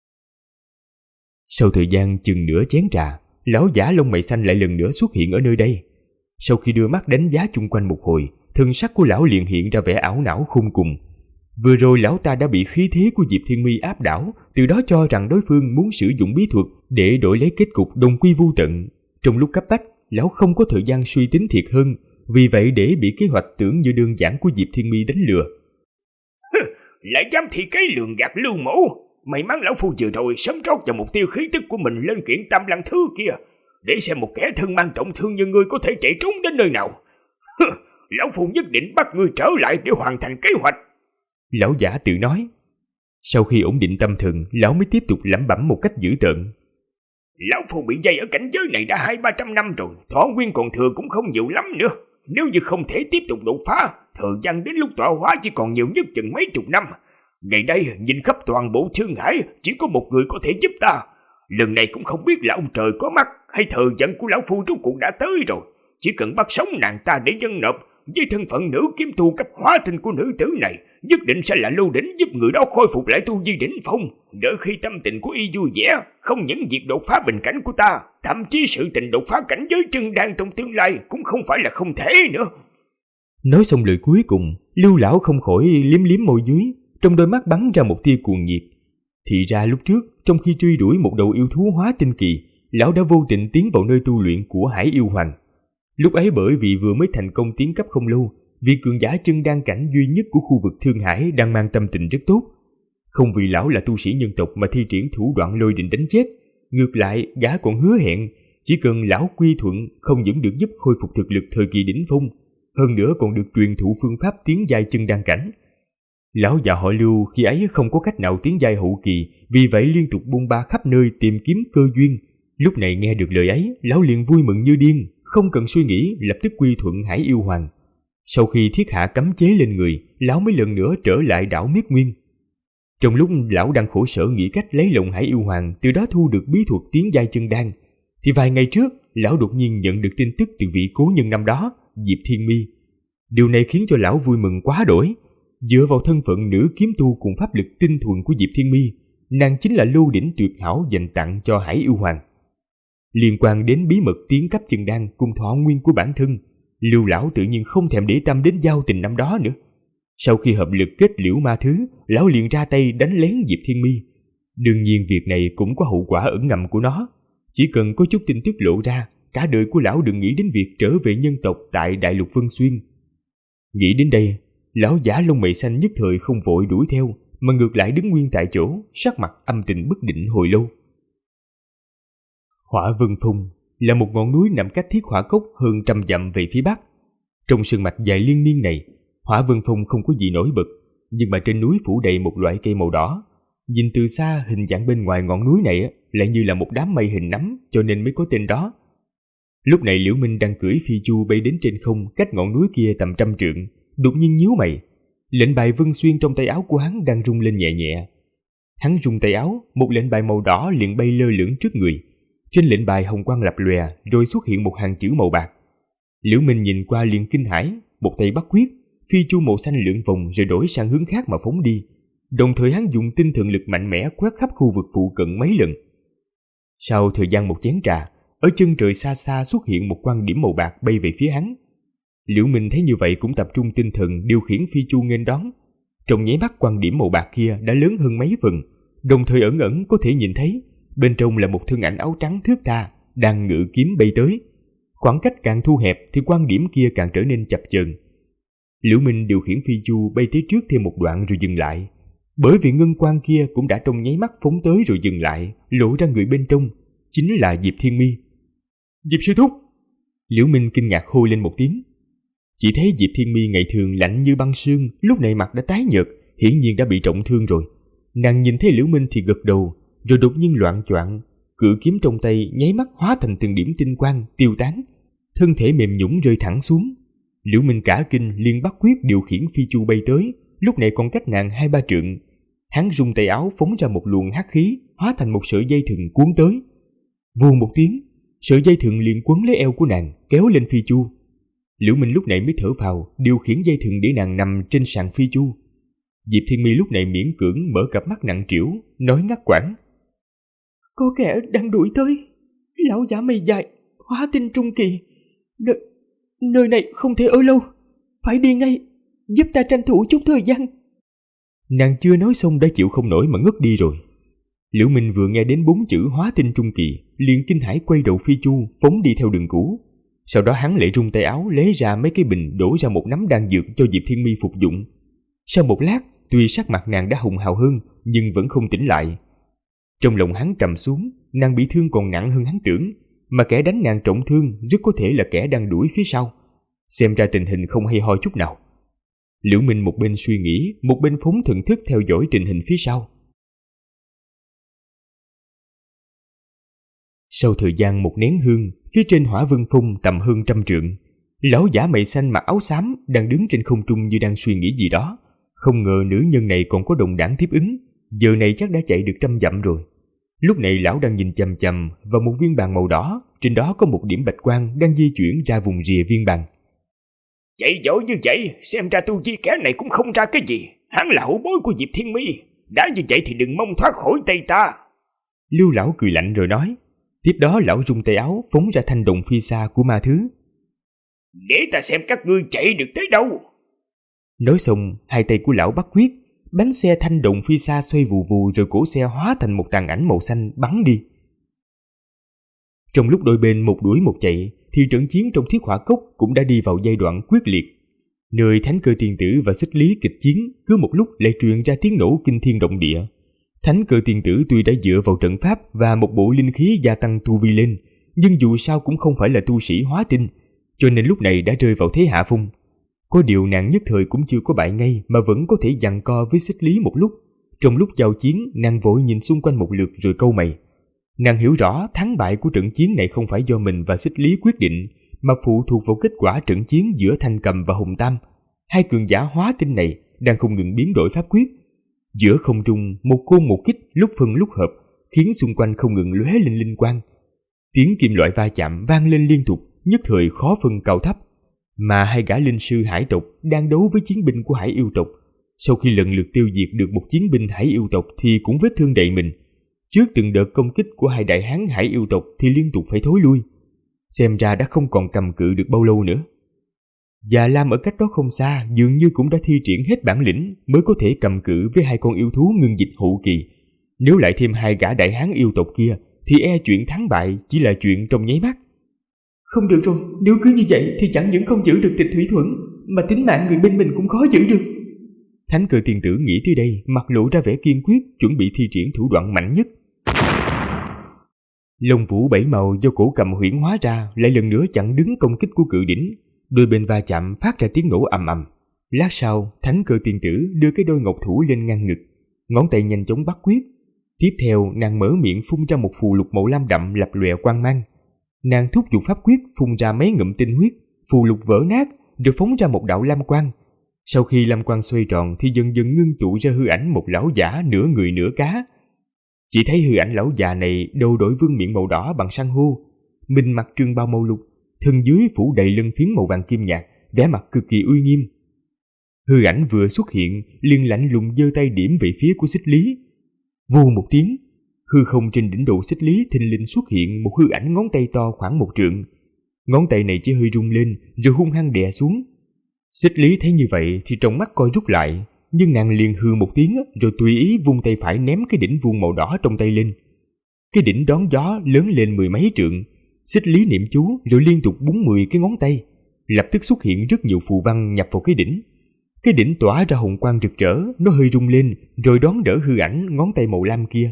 B: Sau thời gian chừng nửa chén trà, lão giả lông mày xanh lại lần nữa xuất hiện ở nơi đây. Sau khi đưa mắt đánh giá chung quanh một hồi, thân sắc của lão liền hiện ra vẻ ảo não khôn cùng. Vừa rồi lão ta đã bị khí thế của Diệp Thiên Mi áp đảo, từ đó cho rằng đối phương muốn sử dụng bí thuật để đổi lấy kết cục đồng quy vu tận. Trong lúc cấp bách, lão không có thời gian suy tính thiệt hơn, vì vậy để bị kế hoạch tưởng như đơn giản của Diệp Thiên Mi đánh lừa.
C: Lại dám thi kế lường gạt Lưu Mỗ. May mắn lão phu vừa rồi sớm trót vào mục tiêu khí tức của mình lên kiện Tam Lăng Thứ kia, để xem một kẻ thân mang trọng thương như ngươi có thể chạy trốn đến nơi nào. Lão phu nhất định bắt ngươi trở lại để hoàn thành kế hoạch.
B: Lão giả tự nói. Sau khi ổn định tâm thần, lão mới tiếp tục lẩm bẩm một cách dữ tợn.
C: Lão phu bị dây ở cảnh giới này đã 200-300 năm rồi, thọ nguyên còn thừa cũng không nhiều lắm nữa. Nếu như không thể tiếp tục đột phá, thời gian đến lúc tọa hóa chỉ còn nhiều nhất chừng mấy chục năm. Ngày nay nhìn khắp toàn bộ Thương Hải, chỉ có một người có thể giúp ta. Lần này cũng không biết là ông trời có mắt hay thời vận của lão phu rốt cuộc đã tới rồi. Chỉ cần bắt sống nàng ta để dâng nộp, với thân phận nữ kiếm tu cấp hóa tinh của nữ tử này, nhất định sẽ là lưu đỉnh giúp người đó khôi phục lại tu vi đỉnh phong. Đợi khi tâm tình của y vui vẻ, không những việc đột phá bình cảnh của ta, thậm chí sự tình đột phá cảnh giới chân đan trong tương lai cũng không phải là không thể nữa.
B: Nói xong lời cuối cùng, Lưu lão không khỏi liếm liếm môi dưới, trong đôi mắt bắn ra một tia cuồng nhiệt. Thì ra lúc trước, trong khi truy đuổi một đầu yêu thú hóa tinh kỳ, lão đã vô tình tiến vào nơi tu luyện của Hải Yêu Hoàng. Lúc ấy bởi vì vừa mới thành công tiến cấp không lâu, vị cường giả chân đan cảnh duy nhất của khu vực Thương Hải đang mang tâm tình rất tốt. Không vì lão là tu sĩ nhân tộc mà thi triển thủ đoạn lôi đình đánh chết, ngược lại gã còn hứa hẹn chỉ cần lão quy thuận không những được giúp khôi phục thực lực thời kỳ đỉnh phong, hơn nữa còn được truyền thụ phương pháp tiến giai chân đan cảnh. Lão già họ Lưu khi ấy không có cách nào tiến giai hậu kỳ, vì vậy liên tục bôn ba khắp nơi tìm kiếm cơ duyên. Lúc này nghe được lời ấy, lão liền vui mừng như điên, không cần suy nghĩ lập tức quy thuận Hải Yêu Hoàng. Sau khi thiết hạ cấm chế lên người, lão mới lần nữa trở lại đảo Miết Nguyên. Trong lúc lão đang khổ sở nghĩ cách lấy lòng Hải Yêu Hoàng, từ đó thu được bí thuật tiến giai chân đan, thì vài ngày trước, lão đột nhiên nhận được tin tức từ vị cố nhân năm đó, Diệp Thiên Mi. Điều này khiến cho lão vui mừng quá đổi. Dựa vào thân phận nữ kiếm tu cùng pháp lực tinh thuần của Diệp Thiên Mi, nàng chính là lưu đỉnh tuyệt hảo dành tặng cho Hải Yêu Hoàng. Liên quan đến bí mật tiến cấp chân đan cùng thọ nguyên của bản thân, Lưu lão tự nhiên không thèm để tâm đến giao tình năm đó nữa. Sau khi hợp lực kết liễu ma thứ, lão liền ra tay đánh lén Diệp Thiên Mi. Đương nhiên việc này cũng có hậu quả ẩn ngầm của nó. Chỉ cần có chút tin tức lộ ra, cả đời của lão đừng nghĩ đến việc trở về nhân tộc tại Đại Lục Vân Xuyên. Nghĩ đến đây, lão giả lông mày xanh nhất thời không vội đuổi theo, mà ngược lại đứng nguyên tại chỗ, sắc mặt âm tình bất định hồi lâu. Hỏa Vân Phong là một ngọn núi nằm cách Thiết Hỏa Cốc hơn 100 dặm về phía bắc. Trong sơn mạch dài liên miên này, Hỏa Vân Phong không có gì nổi bật, nhưng mà trên núi phủ đầy một loại cây màu đỏ. Nhìn từ xa, hình dạng bên ngoài ngọn núi này lại như là một đám mây hình nắm, cho nên mới có tên đó. Lúc này Liễu Minh đang cưỡi phi chu bay đến trên không cách ngọn núi kia tầm 100 trượng, đột nhiên nhíu mày. Lệnh bài Vân Xuyên trong tay áo của hắn đang rung lên nhẹ nhẹ. Hắn rung tay áo, một lệnh bài màu đỏ liền bay lơ lửng trước người. Trên lệnh bài hồng quang lập lòe, rồi xuất hiện một hàng chữ màu bạc. Liễu Minh nhìn qua liền kinh hãi, một tay bắt quyết, phi chu màu xanh lượn vòng rồi đổi sang hướng khác mà phóng đi. Đồng thời hắn dùng tinh thần lực mạnh mẽ quét khắp khu vực phụ cận mấy lần. Sau thời gian một chén trà, ở chân trời xa xa xuất hiện một quang điểm màu bạc bay về phía hắn. Liễu Minh thấy như vậy cũng tập trung tinh thần điều khiển phi chu nghênh đón. Trong nháy mắt quang điểm màu bạc kia đã lớn hơn mấy phần, đồng thời ẩn ẩn có thể nhìn thấy bên trong là một thân ảnh áo trắng thướt tha đang ngự kiếm bay tới. Khoảng cách càng thu hẹp thì quang điểm kia càng trở nên chập chờn. Liễu Minh điều khiển phi chu bay tới trước thêm một đoạn rồi dừng lại. Bởi vì ngân quang kia cũng đã trong nháy mắt phóng tới rồi dừng lại, lộ ra người bên trong, chính là Diệp Thiên Mi. Diệp sư thúc! Liễu Minh kinh ngạc hô lên một tiếng. Chỉ thấy Diệp Thiên Mi ngày thường lạnh như băng sương, lúc này mặt đã tái nhợt, hiển nhiên đã bị trọng thương rồi. Nàng nhìn thấy Liễu Minh thì gật đầu, rồi đột nhiên loạng choạng, cự kiếm trong tay nháy mắt hóa thành từng điểm tinh quang tiêu tán, thân thể mềm nhũn rơi thẳng xuống. Liễu Minh cả kinh liền bắt quyết điều khiển phi chu bay tới, lúc này còn cách nàng 2-3 trượng. Hắn rung tay áo phóng ra một luồng hắc khí, hóa thành một sợi dây thừng cuốn tới. Vù một tiếng, sợi dây thừng liền quấn lấy eo của nàng, kéo lên phi chu. Liễu Minh lúc này mới thở phào, điều khiển dây thừng để nàng nằm trên sàn phi chu. Diệp Thiên Mi lúc này miễn cưỡng mở cặp mắt nặng trĩu, nói ngắt quãng:
D: Có kẻ đang đuổi tới. Lão giả mày dài, hóa tinh trung kỳ. Nơi này không thể ở lâu, phải đi ngay, giúp ta tranh thủ chút thời gian.
B: Nàng chưa nói xong đã chịu không nổi mà ngất đi rồi. Liễu Minh vừa nghe đến 4 chữ hóa tinh trung kỳ, liền kinh hãi quay đầu phi chu, phóng đi theo đường cũ. Sau đó hắn lại rung tay áo lấy ra mấy cái bình đổ ra một nắm đan dược cho Diệp Thiên Mi phục dụng. Sau một lát, tuy sắc mặt nàng đã hồng hào hơn, nhưng vẫn không tỉnh lại. Trong lòng hắn trầm xuống, nàng bị thương còn nặng hơn hắn tưởng, mà kẻ đánh nàng trọng thương rất có thể là kẻ đang đuổi phía sau. Xem ra tình hình không hay ho chút nào. Liễu Minh một bên suy nghĩ, một bên phóng thần thức theo dõi tình hình phía sau. Sau thời gian một nén hương, phía trên Hỏa Vân Phong tầm hơn 100 trượng, lão giả mày xanh mặc áo xám đang đứng trên không trung như đang suy nghĩ gì đó. Không ngờ nữ nhân này còn có đồng đảng tiếp ứng, giờ này chắc đã chạy được 100 dặm rồi. Lúc này lão đang nhìn chằm chằm vào một viên bàn màu đỏ, trên đó có một điểm bạch quang đang di chuyển ra vùng rìa viên bàn.
C: Chạy dội như vậy, xem ra tu vi kẻ này cũng không ra cái gì. Hắn là hậu bối của Diệp Thiên Mi, đã như vậy thì đừng mong thoát khỏi tay ta.
B: Lưu lão cười lạnh rồi nói. Tiếp đó lão rung tay áo phóng ra thanh đồng phi xa của ma thứ.
C: Để ta xem các ngươi chạy được tới đâu.
B: Nói xong, hai tay của lão bắt quyết, bánh xe thanh đồng phi xa xoay vù vù rồi cổ xe hóa thành một tàn ảnh màu xanh bắn đi. Trong lúc đôi bên một đuổi một chạy, thì trận chiến trong Thiết Hỏa Cốc cũng đã đi vào giai đoạn quyết liệt. Nơi Thánh Cơ Tiên Tử và Xích Lý kịch chiến, cứ một lúc lại truyền ra tiếng nổ kinh thiên động địa. Thánh Cơ Tiên Tử tuy đã dựa vào trận pháp và một bộ linh khí gia tăng tu vi lên, nhưng dù sao cũng không phải là tu sĩ hóa tinh, cho nên lúc này đã rơi vào thế hạ phong. Có điều nàng nhất thời cũng chưa có bại ngay mà vẫn có thể giằng co với Xích Lý một lúc. Trong lúc giao chiến, nàng vội nhìn xung quanh một lượt rồi cau mày. Nàng hiểu rõ thắng bại của trận chiến này không phải do mình và Xích Lý quyết định, mà phụ thuộc vào kết quả trận chiến giữa Thanh Cầm và Hồng Tam. Hai cường giả hóa tinh này đang không ngừng biến đổi pháp quyết. Giữa không trung, một côn một kích lúc phân lúc hợp, khiến xung quanh không ngừng lóe lên linh quang. Tiếng kim loại va chạm vang lên liên tục, nhất thời khó phân cao thấp. Mà hai gã linh sư hải tộc đang đấu với chiến binh của hải yêu tộc. Sau khi lần lượt tiêu diệt được một chiến binh hải yêu tộc thì cũng vết thương đầy mình. Trước từng đợt công kích của hai đại hán hải yêu tộc thì liên tục phải thối lui. Xem ra đã không còn cầm cự được bao lâu nữa. Già Lam ở cách đó không xa dường như cũng đã thi triển hết bản lĩnh mới có thể cầm cự với hai con yêu thú ngưng dịch hậu kỳ. Nếu lại thêm hai gã đại hán yêu tộc kia thì e chuyện thắng bại chỉ là chuyện trong nháy mắt.
D: Không được rồi, nếu cứ như vậy thì chẳng những không giữ được Tịch Thủy Thuẫn, mà tính mạng người bên mình cũng khó giữ được.
B: Thánh Cơ Tiên Tử nghĩ tới đây, mặt lộ ra vẻ kiên quyết, chuẩn bị thi triển thủ đoạn mạnh nhất. Lông vũ bảy màu do cổ cầm huyễn hóa ra lại lần nữa chặn đứng công kích của cự đỉnh. Đôi bên va chạm phát ra tiếng nổ ầm ầm. Lát sau, Thánh Cơ Tiên Tử đưa cái đôi ngọc thủ lên ngang ngực, ngón tay nhanh chóng bắt quyết. Tiếp theo, nàng mở miệng phun ra một phù lục màu lam đậm lập lòe quang mang. Nàng thúc giục pháp quyết phun ra mấy ngụm tinh huyết, phù lục vỡ nát, rồi phóng ra một đạo lam quang. Sau khi lam quang xoay tròn thì dần dần ngưng tụ ra hư ảnh một lão giả nửa người nửa cá. Chỉ thấy hư ảnh lão già này đầu đội vương miện màu đỏ bằng san hô, mình mặc trường bào màu lục, thân dưới phủ đầy lân phiến màu vàng kim nhạt, vẻ mặt cực kỳ uy nghiêm. Hư ảnh vừa xuất hiện, liền lạnh lùng giơ tay điểm về phía của Xích Lý. Vù một tiếng, hư không trên đỉnh đầu Xích Lý thình lình xuất hiện một hư ảnh ngón tay to khoảng 1 trượng. Ngón tay này chỉ hơi rung lên rồi hung hăng đè xuống. Xích Lý thấy như vậy thì trong mắt coi rút lại, nhưng nàng liền hư một tiếng rồi tùy ý vung tay phải ném cái đỉnh vuông màu đỏ trong tay lên. Cái đỉnh đón gió lớn lên 10 mấy trượng. Xích Lý niệm chú rồi liên tục búng 10 cái ngón tay, lập tức xuất hiện rất nhiều phù văn nhập vào cái đỉnh. Cái đỉnh tỏa ra hồng quang rực rỡ, nó hơi rung lên rồi đón đỡ hư ảnh ngón tay màu lam kia.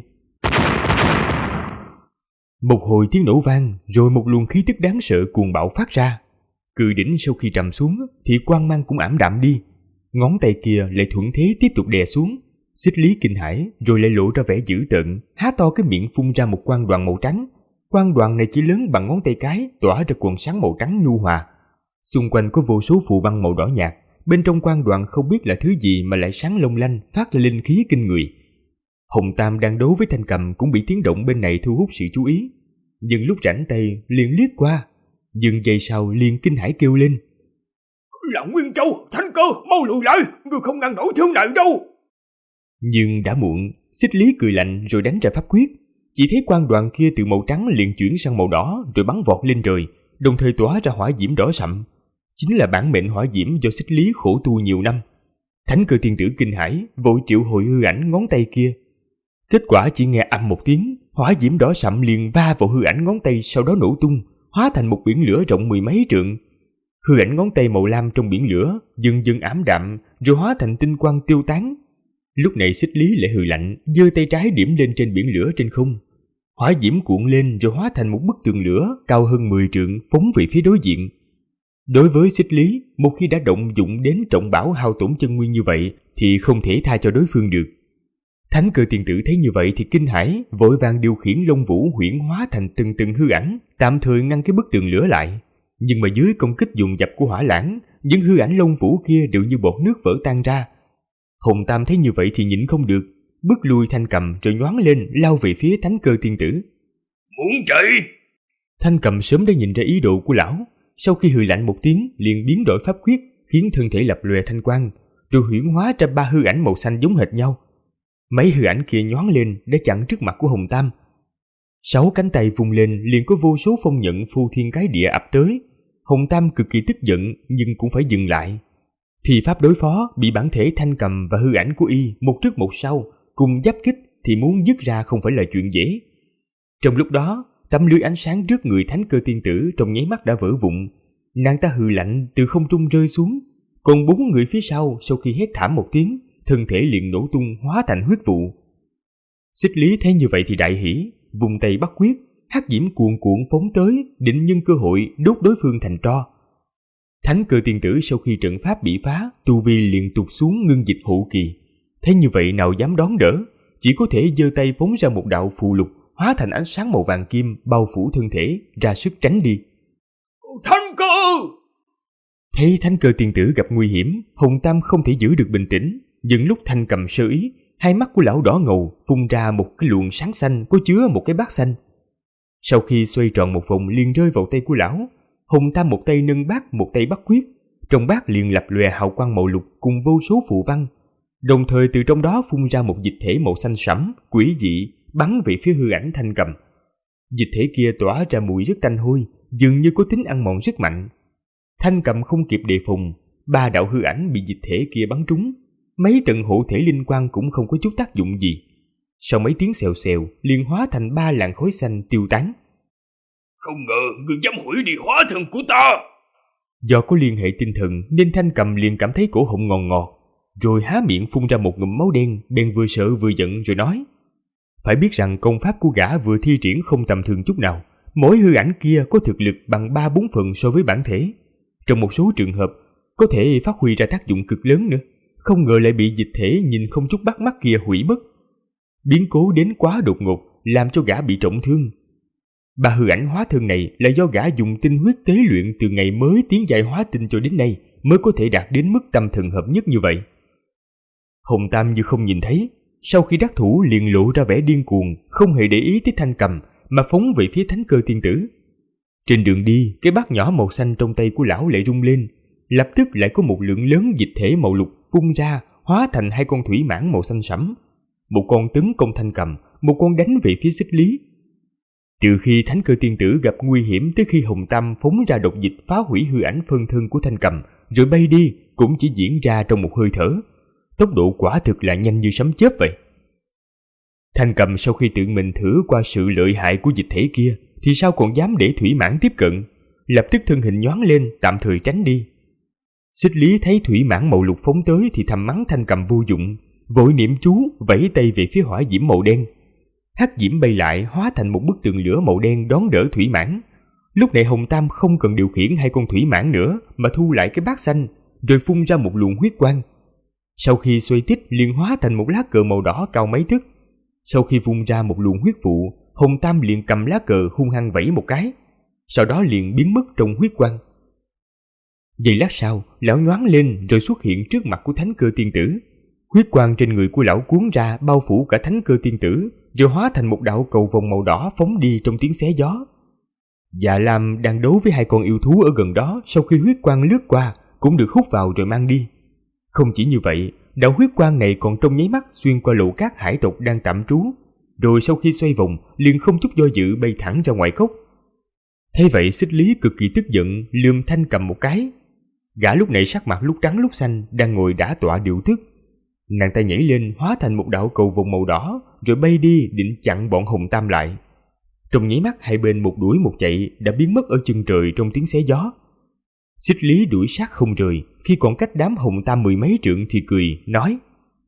B: Một hồi tiếng nổ vang, rồi một luồng khí tức đáng sợ cuồng bạo phát ra. Cự đỉnh sau khi trầm xuống thì quang mang cũng ảm đạm đi. Ngón tay kia lại thuận thế tiếp tục đè xuống. Xích Lý kinh hãi rồi lại lộ ra vẻ dữ tợn, há to cái miệng phun ra một quang đoàn màu trắng. Quang đoàn này chỉ lớn bằng ngón tay cái, tỏa ra quầng sáng màu trắng nhu hòa. Xung quanh có vô số phù văn màu đỏ nhạt, bên trong quang đoàn không biết là thứ gì mà lại sáng long lanh, phát ra linh khí kinh người. Hồng Tam đang đấu với Thanh Cầm cũng bị tiếng động bên này thu hút sự chú ý, nhưng lúc rảnh tay liền liếc qua, dừng giây sau liền kinh hãi kêu lên:
C: Là Nguyên Châu, Thanh Cơ, mau lùi lại, ngươi không ngăn nổi thương này đâu.
B: Nhưng đã muộn. Xích Lý cười lạnh rồi đánh ra pháp quyết. Chỉ thấy quang đoàn kia từ màu trắng liền chuyển sang màu đỏ rồi bắn vọt lên trời, đồng thời tỏa ra hỏa diễm đỏ sậm. Chính là bản mệnh hỏa diễm do Xích Lý khổ tu nhiều năm. Thánh Cơ Tiên Tử kinh hãi, vội triệu hồi hư ảnh ngón tay kia. Kết quả chỉ nghe ầm một tiếng, hỏa diễm đỏ sậm liền va vào hư ảnh ngón tay, sau đó nổ tung, hóa thành một biển lửa rộng mười mấy trượng. Hư ảnh ngón tay màu lam trong biển lửa dần dần ảm đạm, rồi hóa thành tinh quang tiêu tán. Lúc này Xích Lý lại hừ lạnh, giơ tay trái điểm lên trên biển lửa trên không. Hỏa diễm cuộn lên rồi hóa thành một bức tường lửa cao hơn 10 trượng phóng về phía đối diện. Đối với Xích Lý, một khi đã động dụng đến trọng bảo hao tổn chân nguyên như vậy thì không thể tha cho đối phương được. Thánh Cơ Tiên Tử thấy như vậy thì kinh hãi, vội vàng điều khiển Long Vũ huyễn hóa thành từng hư ảnh, tạm thời ngăn cái bức tường lửa lại. Nhưng mà dưới công kích dồn dập của hỏa lãng, những hư ảnh Long Vũ kia đều như bọt nước vỡ tan ra. Hồng Tam thấy như vậy thì nhịn không được, bước lui Thanh Cầm rồi nhoáng lên lao về phía Thánh Cơ Tiên Tử.
C: Muốn chạy?
B: Thanh Cầm sớm đã nhìn ra ý đồ của lão, sau khi hừ lạnh một tiếng liền biến đổi pháp quyết, khiến thân thể lập lòe thanh quang, rồi huyễn hóa ra 3 hư ảnh màu xanh giống hệt nhau. Mấy hư ảnh kia nhoáng lên để chặn trước mặt của Hồng Tam. 6 cánh tay vung lên liền có vô số phong nhận phô thiên cái địa ập tới. Hồng Tam cực kỳ tức giận nhưng cũng phải dừng lại. Thì pháp đối phó bị bản thể Thanh Cầm và hư ảnh của y một trước một sau cùng giáp kích thì muốn dứt ra không phải là chuyện dễ. Trong lúc đó, tấm lưới ánh sáng trước người Thánh Cơ Tiên Tử trong nháy mắt đã vỡ vụn. Nàng ta hừ lạnh từ không trung rơi xuống, còn 4 người phía sau khi hét thảm một tiếng, thân thể liền nổ tung hóa thành huyết vụ. Xích Lý thấy như vậy thì đại hỉ, vùng tay bắt quyết, hắc diễm cuồn cuộn phóng tới, định nhân cơ hội đốt đối phương thành tro. Thánh Cơ Tiên Tử sau khi trận pháp bị phá, tu vi liền tụt xuống ngưng dịch hậu kỳ. Thấy như vậy nào dám đón đỡ, chỉ có thể giơ tay phóng ra một đạo phù lục hóa thành ánh sáng màu vàng kim bao phủ thân thể, ra sức tránh đi.
C: Thanh Cơ!
B: Thấy Thánh Cơ Tiên Tử gặp nguy hiểm, Hồng Tam không thể giữ được bình tĩnh. Nhưng lúc Thanh Cầm sơ ý, hai mắt của lão đỏ ngầu phun ra một cái luồng sáng xanh có chứa một cái bát xanh. Sau khi xoay tròn một vòng liền rơi vào tay của lão. Hồng Tam một tay nâng bát, một tay bắt quyết, trong bát liền lập lòe hào quang màu lục cùng vô số phù văn, đồng thời từ trong đó phun ra một dịch thể màu xanh sẫm quỷ dị bắn về phía hư ảnh Thanh Cầm. Dịch thể kia tỏa ra mùi rất tanh hôi, dường như có tính ăn mòn rất mạnh. Thanh Cầm không kịp đề phòng, 3 đạo hư ảnh bị dịch thể kia bắn trúng, mấy tầng hộ thể linh quang cũng không có chút tác dụng gì. Sau mấy tiếng xèo xèo liền hóa thành 3 làn khói xanh tiêu tán.
C: Không ngờ ngươi dám hủy đi hóa thân của ta.
B: Do có liên hệ tinh thần nên Thanh Cầm liền cảm thấy cổ họng ngọt ngọt, rồi há miệng phun ra một ngụm máu đen, bèn vừa sợ vừa giận rồi nói: phải biết rằng công pháp của gã vừa thi triển không tầm thường chút nào, mỗi hư ảnh kia có thực lực bằng 3-4 phần so với bản thể. Trong một số trường hợp có thể phát huy ra tác dụng cực lớn nữa, không ngờ lại bị dịch thể nhìn không chút bắt mắt kia hủy mất. Biến cố đến quá đột ngột làm cho gã bị trọng thương. 3 hư ảnh hóa thân này là do gã dùng tinh huyết tế luyện từ ngày mới tiến giai hóa tinh cho đến nay mới có thể đạt đến mức tâm thần hợp nhất như vậy. Hồng Tam như không nhìn thấy, sau khi đắc thủ liền lộ ra vẻ điên cuồng, không hề để ý tới Thanh Cầm mà phóng về phía Thánh Cơ Tiên Tử. Trên đường đi, cái bát nhỏ màu xanh trong tay của lão lại rung lên, lập tức lại có một lượng lớn dịch thể màu lục phun ra, hóa thành 2 con thủy mãng màu xanh sẫm. Một con tấn công Thanh Cầm, một con đánh về phía Xích Lý. Trừ khi Thánh Cơ Tiên Tử gặp nguy hiểm tới khi Hồng Tam phóng ra độc dịch phá hủy hư ảnh phân thân của Thanh Cầm rồi bay đi, cũng chỉ diễn ra trong một hơi thở. Tốc độ quả thực là nhanh như sấm chớp vậy. Thanh Cầm sau khi tự mình thử qua sự lợi hại của dịch thể kia thì sao còn dám để thủy mãng tiếp cận, lập tức thân hình nhoáng lên tạm thời tránh đi. Xích Lý thấy thủy mãng màu lục phóng tới thì thầm mắng Thanh Cầm vô dụng, vội niệm chú vẫy tay về phía hỏa diễm màu đen. Hắc diễm bay lại hóa thành một bức tường lửa màu đen đón đỡ thủy mãng. Lúc này Hồng Tam không cần điều khiển 2 con thủy mãng nữa mà thu lại cái bát xanh, rồi phun ra một luồng huyết quang. Sau khi xoay tích liền hóa thành một lá cờ màu đỏ cao mấy tấc. Sau khi vung ra một luồng huyết vụ, Hồng Tam liền cầm lá cờ hung hăng vẫy một cái, sau đó liền biến mất trong huyết quang. Giây lát sau, lão nhoáng lên rồi xuất hiện trước mặt của Thánh Cơ Tiên Tử. Huyết quang trên người của lão cuốn ra bao phủ cả Thánh Cơ Tiên Tử, rồi hóa thành một đạo cầu vồng màu đỏ phóng đi trong tiếng xé gió. Dạ Lam đang đấu với 2 con yêu thú ở gần đó, sau khi huyết quang lướt qua cũng được hút vào rồi mang đi. Không chỉ như vậy, đạo huyết quang này còn trong nháy mắt xuyên qua lũ cát hải tộc đang tạm trú, rồi sau khi xoay vòng liền không chút do dự bay thẳng ra ngoài cốc. Thế vậy Xích Lý cực kỳ tức giận lườm Thanh Cầm một cái. Gã lúc này sắc mặt lúc trắng lúc xanh, đang ngồi đả tọa điều tức. Nàng ta nhảy lên hóa thành một đạo cầu vồng màu đỏ, rồi bay đi định chặn bọn Hồng Tam lại. Trong nháy mắt hai bên một đuổi một chạy đã biến mất ở chân trời trong tiếng xé gió. Xích Lý đuổi sát không rời, khi còn cách đám Hồng Tam 10 mấy trượng thì cười, nói: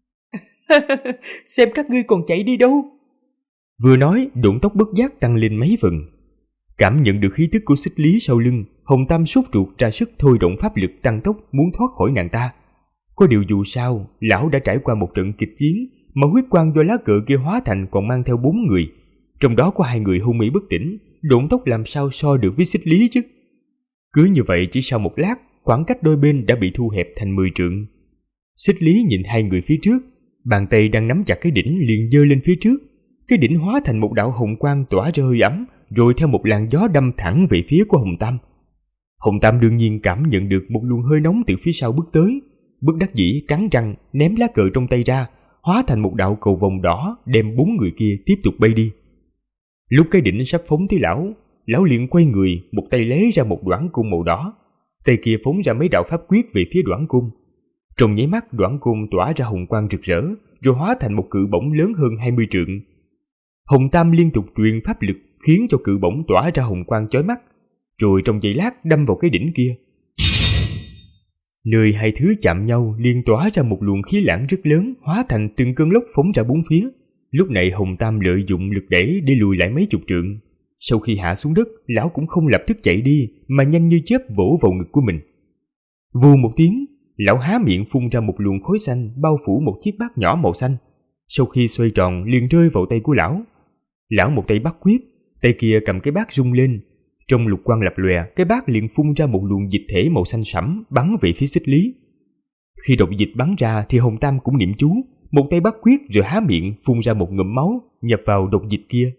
D: Xem các ngươi còn chạy đi đâu.
B: Vừa nói, độn tốc bất giác tăng lên mấy phần. Cảm nhận được khí tức của Xích Lý sau lưng, Hồng Tam sốt ruột ra sức thôi động pháp lực tăng tốc muốn thoát khỏi nàng ta. Có điều dù sao, lão đã trải qua một trận kịch chiến, mà huyết quang do lá cờ kia hóa thành còn mang theo 4 người, trong đó có 2 người hôn mê bất tỉnh, độn tốc làm sao so được với Xích Lý chứ. Cứ như vậy chỉ sau một lát, khoảng cách đôi bên đã bị thu hẹp thành 10 trượng. Xích Lý nhìn 2 người phía trước, bàn tay đang nắm chặt cái đỉnh liền giơ lên phía trước. Cái đỉnh hóa thành một đạo hồng quang tỏa ra hơi ấm, rồi theo một làn gió đâm thẳng về phía của Hồng Tam. Hồng Tam đương nhiên cảm nhận được một luồng hơi nóng từ phía sau bước tới, bất đắc dĩ cắn răng ném lá cờ trong tay ra, hóa thành một đạo cầu vồng đỏ đem 4 người kia tiếp tục bay đi. Lúc cái đỉnh sắp phóng tới lão liền quay người, một tay lấy ra một đoản côn màu đỏ, tay kia phóng ra mấy đạo pháp quyết về phía đoản côn. Trong nháy mắt đoản côn tỏa ra hồng quang rực rỡ, rồi hóa thành một cự bổng lớn hơn 20 trượng. Hồng Tam liên tục truyền pháp lực khiến cho cự bổng tỏa ra hồng quang chói mắt, rồi trong giây lát đâm vào cái đỉnh kia. Nơi hai thứ chạm nhau liền tỏa ra một luồng khí lãng rất lớn, hóa thành từng cơn lốc phóng ra bốn phía. Lúc này Hồng Tam lợi dụng lực đẩy để lùi lại mấy chục trượng. Sau khi hạ xuống đất, lão cũng không lập tức chạy đi, mà nhanh như chớp vỗ vào ngực của mình. Vù một tiếng, lão há miệng phun ra một luồng khói xanh bao phủ một chiếc bát nhỏ màu xanh. Sau khi xoay tròn liền rơi vào tay của lão. Lão một tay bắt quyết, tay kia cầm cái bát rung lên. Trong lục quang lập lòe, cái bát liền phun ra một luồng dịch thể màu xanh sẫm bắn về phía Xích Lý. Khi độc dịch bắn ra thì Hồng Tam cũng niệm chú, một tay bắt quyết rồi há miệng phun ra một ngụm máu nhập vào độc dịch kia.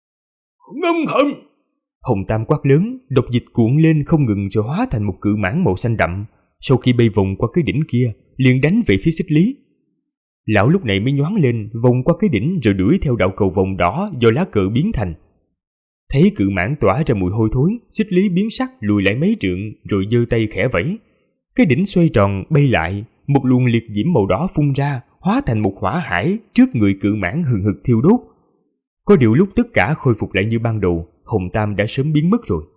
C: Ngâm hận!
B: Hồng Tam quát lớn, độc dịch cuộn lên không ngừng rồi hóa thành một cự mãng màu xanh đậm. Sau khi bay vòng qua cái đỉnh kia, liền đánh về phía Xích Lý. Lão lúc này mới nhoáng lên, vòng qua cái đỉnh rồi đuổi theo đạo cầu vòng đỏ do lá cờ biến thành. Thấy cự mãng tỏa ra mùi hôi thối, Xích Lý biến sắc lùi lại mấy trượng rồi giơ tay khẽ vẫy. Cái đỉnh xoay tròn bay lại, một luồng liệt diễm màu đỏ phun ra, hóa thành một hỏa hải trước người cự mãng hừng hực thiêu đốt. Có điều lúc tất cả khôi phục lại như ban đầu, Hồng Tam đã sớm biến mất rồi.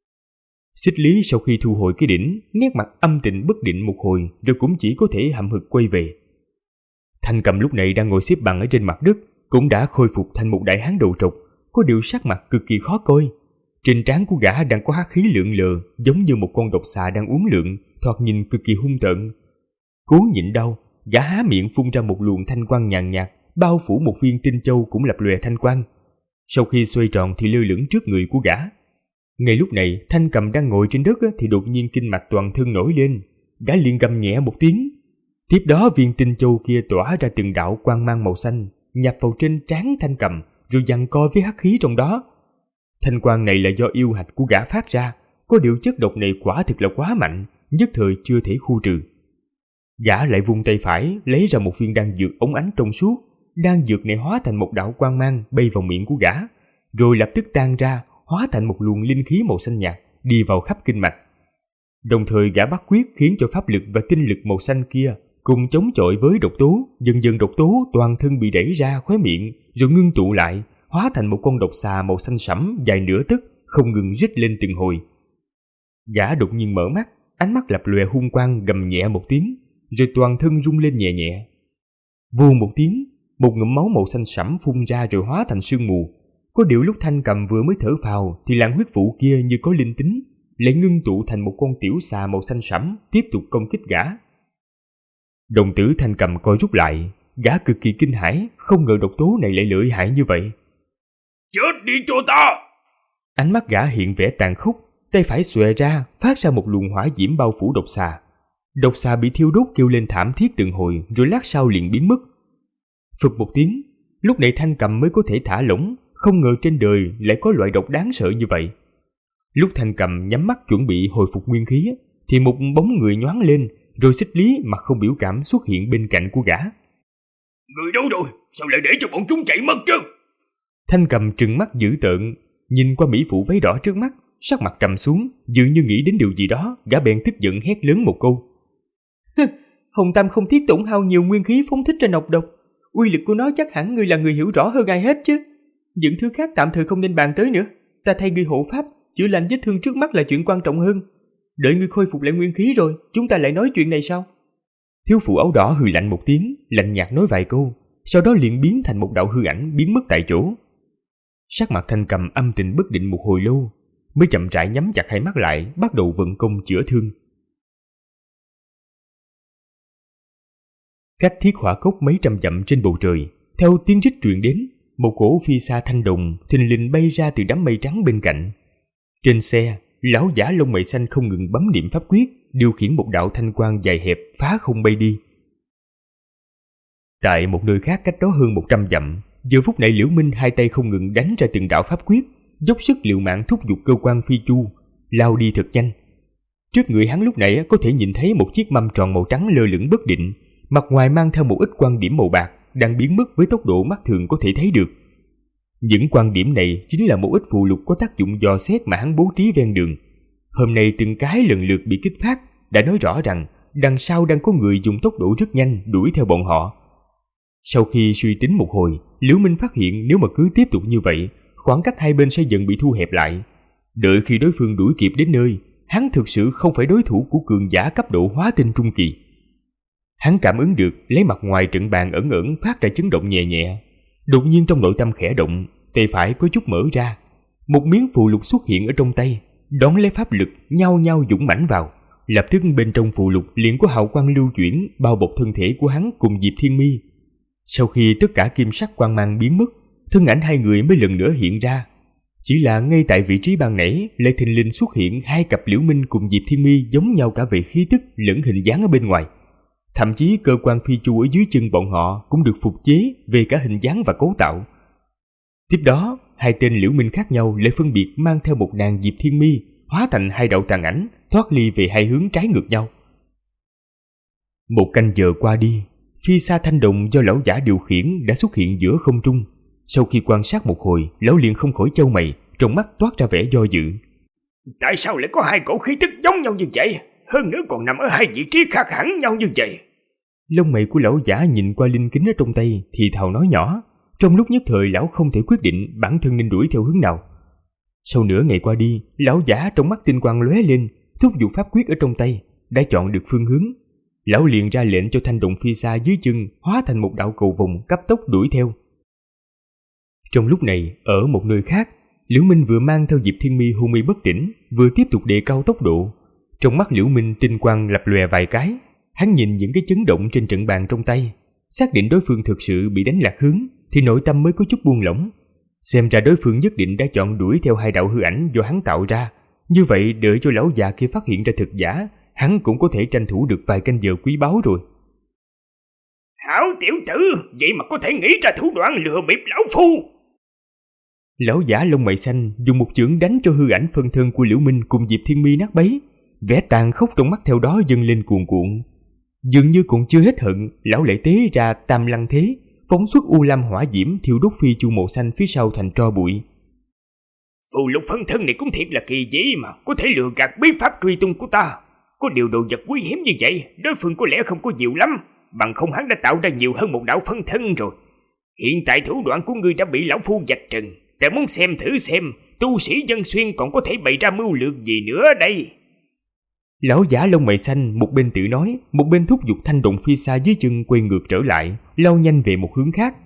B: Xích Lý sau khi thu hồi cái đỉnh, nét mặt âm tình bất định một hồi rồi cũng chỉ có thể hậm hực quay về. Thanh Cầm lúc này đang ngồi xếp bằng ở trên mặt đất, cũng đã khôi phục thành một đại hán đầu trọc, có điều sắc mặt cực kỳ khó coi. Trên trán của gã đang có hắc khí lượn lờ, giống như một con độc xà đang uốn lượn, thoạt nhìn cực kỳ hung tợn. Cố nhịn đau, gã há miệng phun ra một luồng thanh quang nhàn nhạt, bao phủ một viên tinh châu cũng lập lòe thanh quang. Sau khi xoay tròn thì lơ lửng trước người của gã. Ngay lúc này, Thanh Cầm đang ngồi trên đất thì đột nhiên kinh mạch toàn thân nổi lên, gã liền gầm nhẹ một tiếng. Tiếp đó viên tinh châu kia tỏa ra từng đạo quang mang màu xanh, nhập vào trên trán Thanh Cầm, rồi giằng co với hắc khí trong đó. Thanh quang này là do yêu hạch của gã phát ra, có điều chất độc này quả thực là quá mạnh, nhất thời chưa thể khu trừ. Gã lại vung tay phải lấy ra một viên đan dược óng ánh trong suốt, đan dược này hóa thành một đạo quang mang bay vào miệng của gã, rồi lập tức tan ra, hóa thành một luồng linh khí màu xanh nhạt đi vào khắp kinh mạch. Đồng thời gã bắt quyết khiến cho pháp lực và tinh lực màu xanh kia cùng chống chọi với độc tố, dần dần độc tố toàn thân bị đẩy ra khóe miệng rồi ngưng tụ lại, hóa thành một con độc xà màu xanh sẫm dài nửa tấc, không ngừng rít lên từng hồi. Gã đột nhiên mở mắt, ánh mắt lập lòe hung quang, gầm nhẹ một tiếng, rồi toàn thân rung lên nhẹ nhẹ. Vù một tiếng, một ngụm máu màu xanh sẫm phun ra rồi hóa thành sương mù. Có điều lúc Thanh Cầm vừa mới thở phào thì làn huyết vụ kia như có linh tính, lại ngưng tụ thành một con tiểu xà màu xanh sẫm tiếp tục công kích gã. Đồng tử Thanh Cầm co rút lại, gã cực kỳ kinh hãi, không ngờ độc tố này lại lợi hại như vậy.
C: Chết đi cho ta!
B: Ánh mắt gã hiện vẻ tàn khốc, tay phải xòe ra, phát ra một luồng hỏa diễm bao phủ độc xà. Độc xà bị thiêu đốt kêu lên thảm thiết từng hồi, rồi lát sau liền biến mất. Phụt một tiếng, lúc này Thanh Cầm mới có thể thả lỏng, không ngờ trên đời lại có loại độc đáng sợ như vậy. Lúc Thanh Cầm nhắm mắt chuẩn bị hồi phục nguyên khí, thì một bóng người nhoáng lên, rồi Xích Lý mặt không biểu cảm xuất hiện bên cạnh của gã.
C: Người đâu rồi? Sao lại để cho bọn chúng chạy mất chứ?
B: Thanh Cầm trừng mắt dữ tợn, nhìn qua mỹ phụ váy đỏ trước mắt, sắc mặt trầm xuống, dường như nghĩ đến điều gì đó, gã bèn tức giận hét lớn một câu.
D: Hồng Tam không tiếc tổn hao nhiều nguyên khí phóng thích ra nọc độc. Uy lực của nó chắc hẳn ngươi là người hiểu rõ hơn ai hết chứ. Những thứ khác tạm thời không nên bàn tới nữa. Ta thay ngươi hộ pháp, chữa lành vết thương trước mắt là chuyện quan trọng hơn. Đợi ngươi khôi phục lại nguyên khí rồi, chúng ta lại nói chuyện này sau.
B: Thiếu phụ áo đỏ hừ lạnh một tiếng, lạnh nhạt nói vài câu, sau đó liền biến thành một đạo hư ảnh biến mất tại chỗ. Sắc mặt Thanh Cầm âm tình bất định một hồi lâu, mới chậm rãi nhắm chặt hai mắt lại, bắt đầu vận công chữa thương. Cách Thiết Hỏa Cốc mấy trăm dặm trên bầu trời, theo tiếng rít truyền đến, một cỗ phi sa thanh đồng thình lình bay ra từ đám mây trắng bên cạnh. Trên xe, lão giả lông mày xanh không ngừng bấm niệm pháp quyết, điều khiển một đạo thanh quang dài hẹp phá không bay đi. Tại một nơi khác cách đó hơn 100 dặm, giờ phút này Liễu Minh hai tay không ngừng đánh ra từng đạo pháp quyết, dốc sức liều mạng thúc giục cơ quan phi chu, lao đi thật nhanh. Trước người hắn lúc này có thể nhìn thấy một chiếc mâm tròn màu trắng lơ lửng bất định, mặt ngoài mang theo một ít quang điểm màu bạc, đang biến mất với tốc độ mắt thường có thể thấy được. Những quang điểm này chính là một ít phù lục có tác dụng dò xét mà hắn bố trí ven đường. Hôm nay từng cái lần lượt bị kích phát, đã nói rõ rằng đằng sau đang có người dùng tốc độ rất nhanh đuổi theo bọn họ. Sau khi suy tính một hồi, Liễu Minh phát hiện nếu mà cứ tiếp tục như vậy, khoảng cách hai bên sẽ dần bị thu hẹp lại. Đợi khi đối phương đuổi kịp đến nơi, hắn thực sự không phải đối thủ của cường giả cấp độ hóa tinh trung kỳ. Hắn cảm ứng được lấy mặt ngoài trận bàn ẩn ẩn phát ra chấn động nhẹ nhẹ. Đột nhiên trong nội tâm khẽ động, tay phải có chút mở ra, một miếng phù lục xuất hiện ở trong tay, đón lấy pháp lực nhao nhao dũng mãnh vào. Lập tức bên trong phù lục liền có hào quang lưu chuyển bao bọc thân thể của hắn cùng Diệp Thiên Mi. Sau khi tất cả kim sắc quang mang biến mất, thân ảnh hai người mới lần nữa hiện ra. Chỉ là ngay tại vị trí ban nãy lại thình lình xuất hiện hai cặp Liễu Minh cùng Diệp Thiên Mi giống nhau cả về khí tức lẫn hình dáng ở bên ngoài. Thậm chí cơ quan phi chu ở dưới chân bọn họ cũng được phục chế về cả hình dáng và cấu tạo. Tiếp đó, hai tên Liễu Minh khác nhau lại phân biệt mang theo một nàng Diệp Thiên Mi, hóa thành hai đạo tàn ảnh, thoát ly về hai hướng trái ngược nhau. Một canh giờ qua đi, phi sa thanh đồng do lão giả điều khiển đã xuất hiện giữa không trung. Sau khi quan sát một hồi, lão liền không khỏi chau mày, trong mắt toát ra vẻ do dự.
C: Tại sao lại có hai cổ khí tức giống nhau như vậy? Hơn nữa còn nằm ở hai vị trí khác hẳn nhau như vậy.
B: Lông mày của lão giả nhìn qua linh kính ở trong tay, thì thào nói nhỏ. Trong lúc nhất thời lão không thể quyết định bản thân nên đuổi theo hướng nào. Sau nửa ngày qua đi, lão giả trong mắt tinh quang lóe lên, thúc giục pháp quyết ở trong tay, đã chọn được phương hướng. Lão liền ra lệnh cho thanh đồng phi sa dưới chân hóa thành một đạo cầu vồng cấp tốc đuổi theo. Trong lúc này, ở một nơi khác, Liễu Minh vừa mang theo Diệp Thiên Mi hôn mê bất tỉnh, vừa tiếp tục đề cao tốc độ. Trong mắt Liễu Minh tinh quang lập lòe vài cái, hắn nhìn những cái chấn động trên trận bàn trong tay, xác định đối phương thực sự bị đánh lạc hướng, thì nội tâm mới có chút buông lỏng. Xem ra đối phương nhất định đã chọn đuổi theo hai đạo hư ảnh do hắn tạo ra. Như vậy đợi cho lão già kia phát hiện ra thực giả, hắn cũng có thể tranh thủ được vài canh giờ quý báu rồi.
C: Hảo tiểu tử, vậy mà có thể nghĩ ra thủ đoạn lừa bịp lão phu.
B: Lão giả lông mày xanh dùng một chưởng đánh cho hư ảnh phân thân của Liễu Minh cùng Diệp Thiên Mi nát bấy, vẻ tàn khốc trong mắt theo đó dâng lên cuồn cuộn. Dường như còn chưa hết hận, lão lại tế ra Tam Lăng Thế, phóng xuất u lam hỏa diễm thiêu đốt phi chu màu xanh phía sau thành tro bụi.
C: Phù lục phân thân này cũng thiệt là kỳ dĩ mà, có thể lừa gạt bí pháp truy tung của ta. Có điều đồ vật quý hiếm như vậy, đối phương có lẽ không có nhiều lắm, bằng không hắn đã tạo ra nhiều hơn một đạo phân thân rồi. Hiện tại thủ đoạn của ngươi đã bị lão phu vạch trần, ta muốn xem thử xem tu sĩ Dân Xuyên còn có thể bày ra mưu lược gì nữa đây.
B: Lão giả lông mày xanh một bên tự nói, một bên thúc giục thanh đồng phi sa dưới chân quay ngược trở lại, lao nhanh về một hướng khác.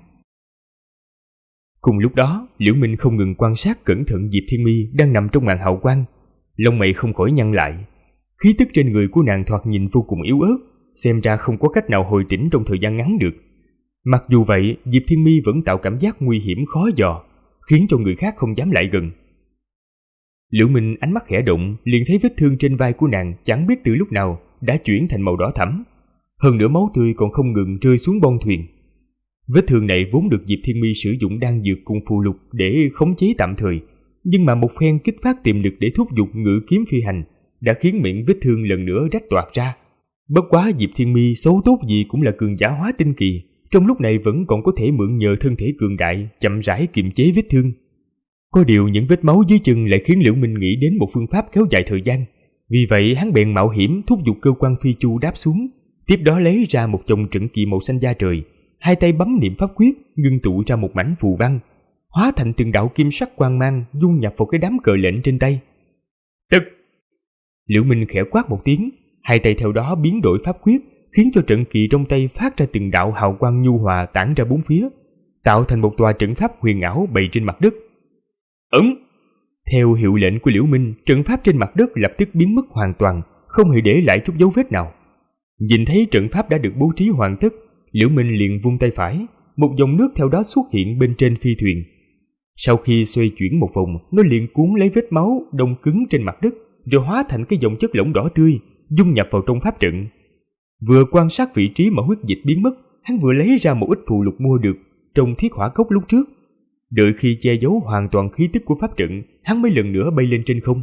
B: Cùng lúc đó, Liễu Minh không ngừng quan sát cẩn thận Diệp Thiên Mi đang nằm trong màn hào quang, lông mày không khỏi nhăn lại. Khí tức trên người của nàng thoạt nhìn vô cùng yếu ớt, xem ra không có cách nào hồi tỉnh trong thời gian ngắn được. Mặc dù vậy, Diệp Thiên Mi vẫn tạo cảm giác nguy hiểm khó dò, khiến cho người khác không dám lại gần. Liễu Minh ánh mắt khẽ động, liền thấy vết thương trên vai của nàng chẳng biết từ lúc nào đã chuyển thành màu đỏ thẫm, hơn nữa máu tươi còn không ngừng rơi xuống bong thuyền. Vết thương này vốn được Diệp Thiên Mi sử dụng đan dược cùng phù lục để khống chế tạm thời, nhưng mà một phen kích phát tiềm lực để thúc giục ngự kiếm phi hành đã khiến miệng vết thương lần nữa rách toạc ra. Bất quá Diệp Thiên Mi xấu tốt gì cũng là cường giả hóa tinh kỳ, trong lúc này vẫn còn có thể mượn nhờ thân thể cường đại chậm rãi kiềm chế vết thương. Có điều những vết máu dưới chân lại khiến Liễu Minh nghĩ đến một phương pháp kéo dài thời gian. Vì vậy hắn bèn mạo hiểm thúc giục cơ quan phi chu đáp xuống, tiếp đó lấy ra một chồng trận kỳ màu xanh da trời, hai tay bấm niệm pháp quyết, ngưng tụ ra một mảnh phù văn, hóa thành từng đạo kim sắc quang mang dung nhập vào cái đám cờ lệnh trên tay. Tức! Liễu Minh khẽ quát một tiếng, hai tay theo đó biến đổi pháp quyết, khiến cho trận kỳ trong tay phát ra từng đạo hào quang nhu hòa tản ra bốn phía, tạo thành một tòa trận pháp huyền ảo bày trên mặt đất. Theo hiệu lệnh của Liễu Minh, trận pháp trên mặt đất lập tức biến mất hoàn toàn, không hề để lại chút dấu vết nào. Nhìn thấy trận pháp đã được bố trí hoàn tất, Liễu Minh liền vung tay phải, một dòng nước theo đó xuất hiện bên trên phi thuyền. Sau khi xoay chuyển một vòng, nó liền cuốn lấy vết máu đông cứng trên mặt đất, rồi hóa thành cái dòng chất lỏng đỏ tươi, dung nhập vào trong pháp trận. Vừa quan sát vị trí mà huyết dịch biến mất, hắn vừa lấy ra một ít phù lục mua được trong thiết hỏa cốc lúc trước. Đợi khi che giấu hoàn toàn khí tức của pháp trận, hắn mới lần nữa bay lên trên không.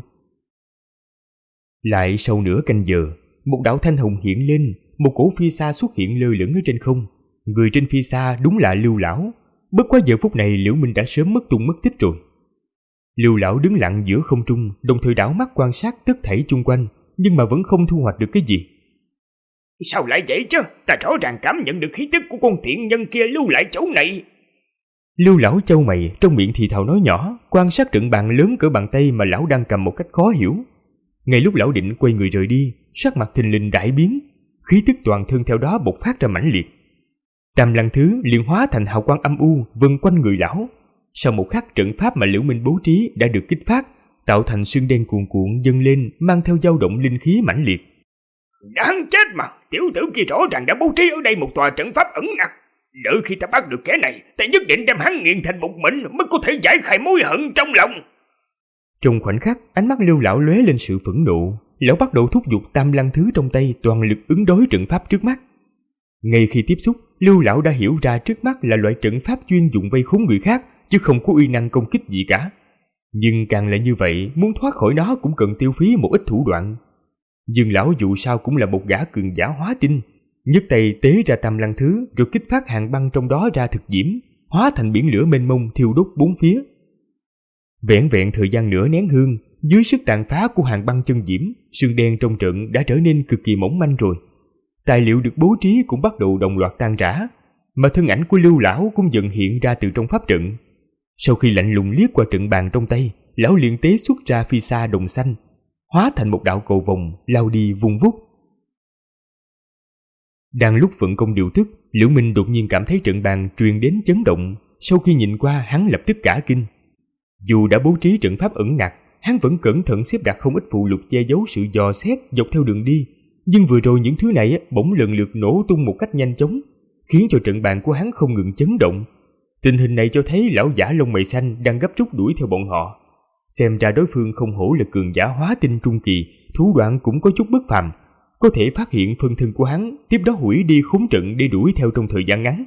B: Lại sau nửa canh giờ, một đạo thanh hồng hiện lên, một cỗ phi xa xuất hiện lơ lửng ở trên không. Người trên phi xa đúng là Lưu lão. Bất quá giờ phút này Liễu Minh đã sớm mất tung mất tích rồi. Lưu lão đứng lặng giữa không trung, đồng thời đảo mắt quan sát tất thảy chung quanh, nhưng mà vẫn không thu hoạch được cái gì.
C: Sao lại vậy chứ? Ta rõ ràng cảm nhận được khí tức của con tiện nhân kia lưu lại chỗ này.
B: Lưu lão chau mày, trong miệng thì thào nói nhỏ, quan sát trận bàn lớn cỡ bàn tay mà lão đang cầm một cách khó hiểu. Ngay lúc lão định quay người rời đi, sắc mặt thình lình đại biến, khí tức toàn thân theo đó bộc phát ra mãnh liệt. Tam Lăng Thứ liền hóa thành hào quang âm u vần quanh người lão. Sau một khắc, trận pháp mà Liễu Minh bố trí đã được kích phát, tạo thành sương đen cuồn cuộn dâng lên, mang theo dao động linh khí mãnh liệt.
C: Đáng chết mà, tiểu tử kia rõ ràng đã bố trí ở đây một tòa trận pháp ẩn nặc. Đợi khi ta bắt được kẻ này, ta nhất định đem hắn nghiền thành bột mịn mới có thể giải khai mối hận trong lòng.
B: Trong khoảnh khắc, ánh mắt Lưu lão lóe lên sự phẫn nộ, lão bắt đầu thúc giục Tam Lăng Thứ trong tay toàn lực ứng đối trận pháp trước mắt. Ngay khi tiếp xúc, Lưu lão đã hiểu ra trước mắt là loại trận pháp chuyên dụng vây khốn người khác, chứ không có uy năng công kích gì cả. Nhưng càng là như vậy, muốn thoát khỏi nó cũng cần tiêu phí một ít thủ đoạn. Nhưng lão dù sao cũng là một gã cường giả hóa tinh, nhấc tay tế ra Tam Lăng Thứ, rồi kích phát hàng băng trong đó ra thực diễm, hóa thành biển lửa mênh mông thiêu đốt bốn phía. Vẹn vẹn thời gian nửa nén hương, dưới sức tàn phá của hàng băng chân diễm, sương đen trong trận đã trở nên cực kỳ mỏng manh rồi. Tài liệu được bố trí cũng bắt đầu đồng loạt tan rã, mà thân ảnh của Lưu lão cũng dần hiện ra từ trong pháp trận. Sau khi lạnh lùng liếc qua trận bàn trong tay, lão liền tế xuất ra phi xa đồng xanh, hóa thành một đạo cầu vồng lao đi vung vút. Đang lúc vận công điều tức, Liễu Minh đột nhiên cảm thấy trận bàn truyền đến chấn động. Sau khi nhìn qua, hắn lập tức cả kinh. Dù đã bố trí trận pháp ẩn nặc, hắn vẫn cẩn thận xếp đặt không ít phù lục che giấu sự dò xét dọc theo đường đi. Nhưng vừa rồi những thứ này bỗng lần lượt nổ tung một cách nhanh chóng, khiến cho trận bàn của hắn không ngừng chấn động. Tình hình này cho thấy lão giả lông mày xanh đang gấp rút đuổi theo bọn họ. Xem ra đối phương không hổ là cường giả hóa tinh trung kỳ, thủ đoạn cũng có chút bất phàm, có thể phát hiện phân thân của hắn, tiếp đó hủy đi khốn trận để đuổi theo trong thời gian ngắn.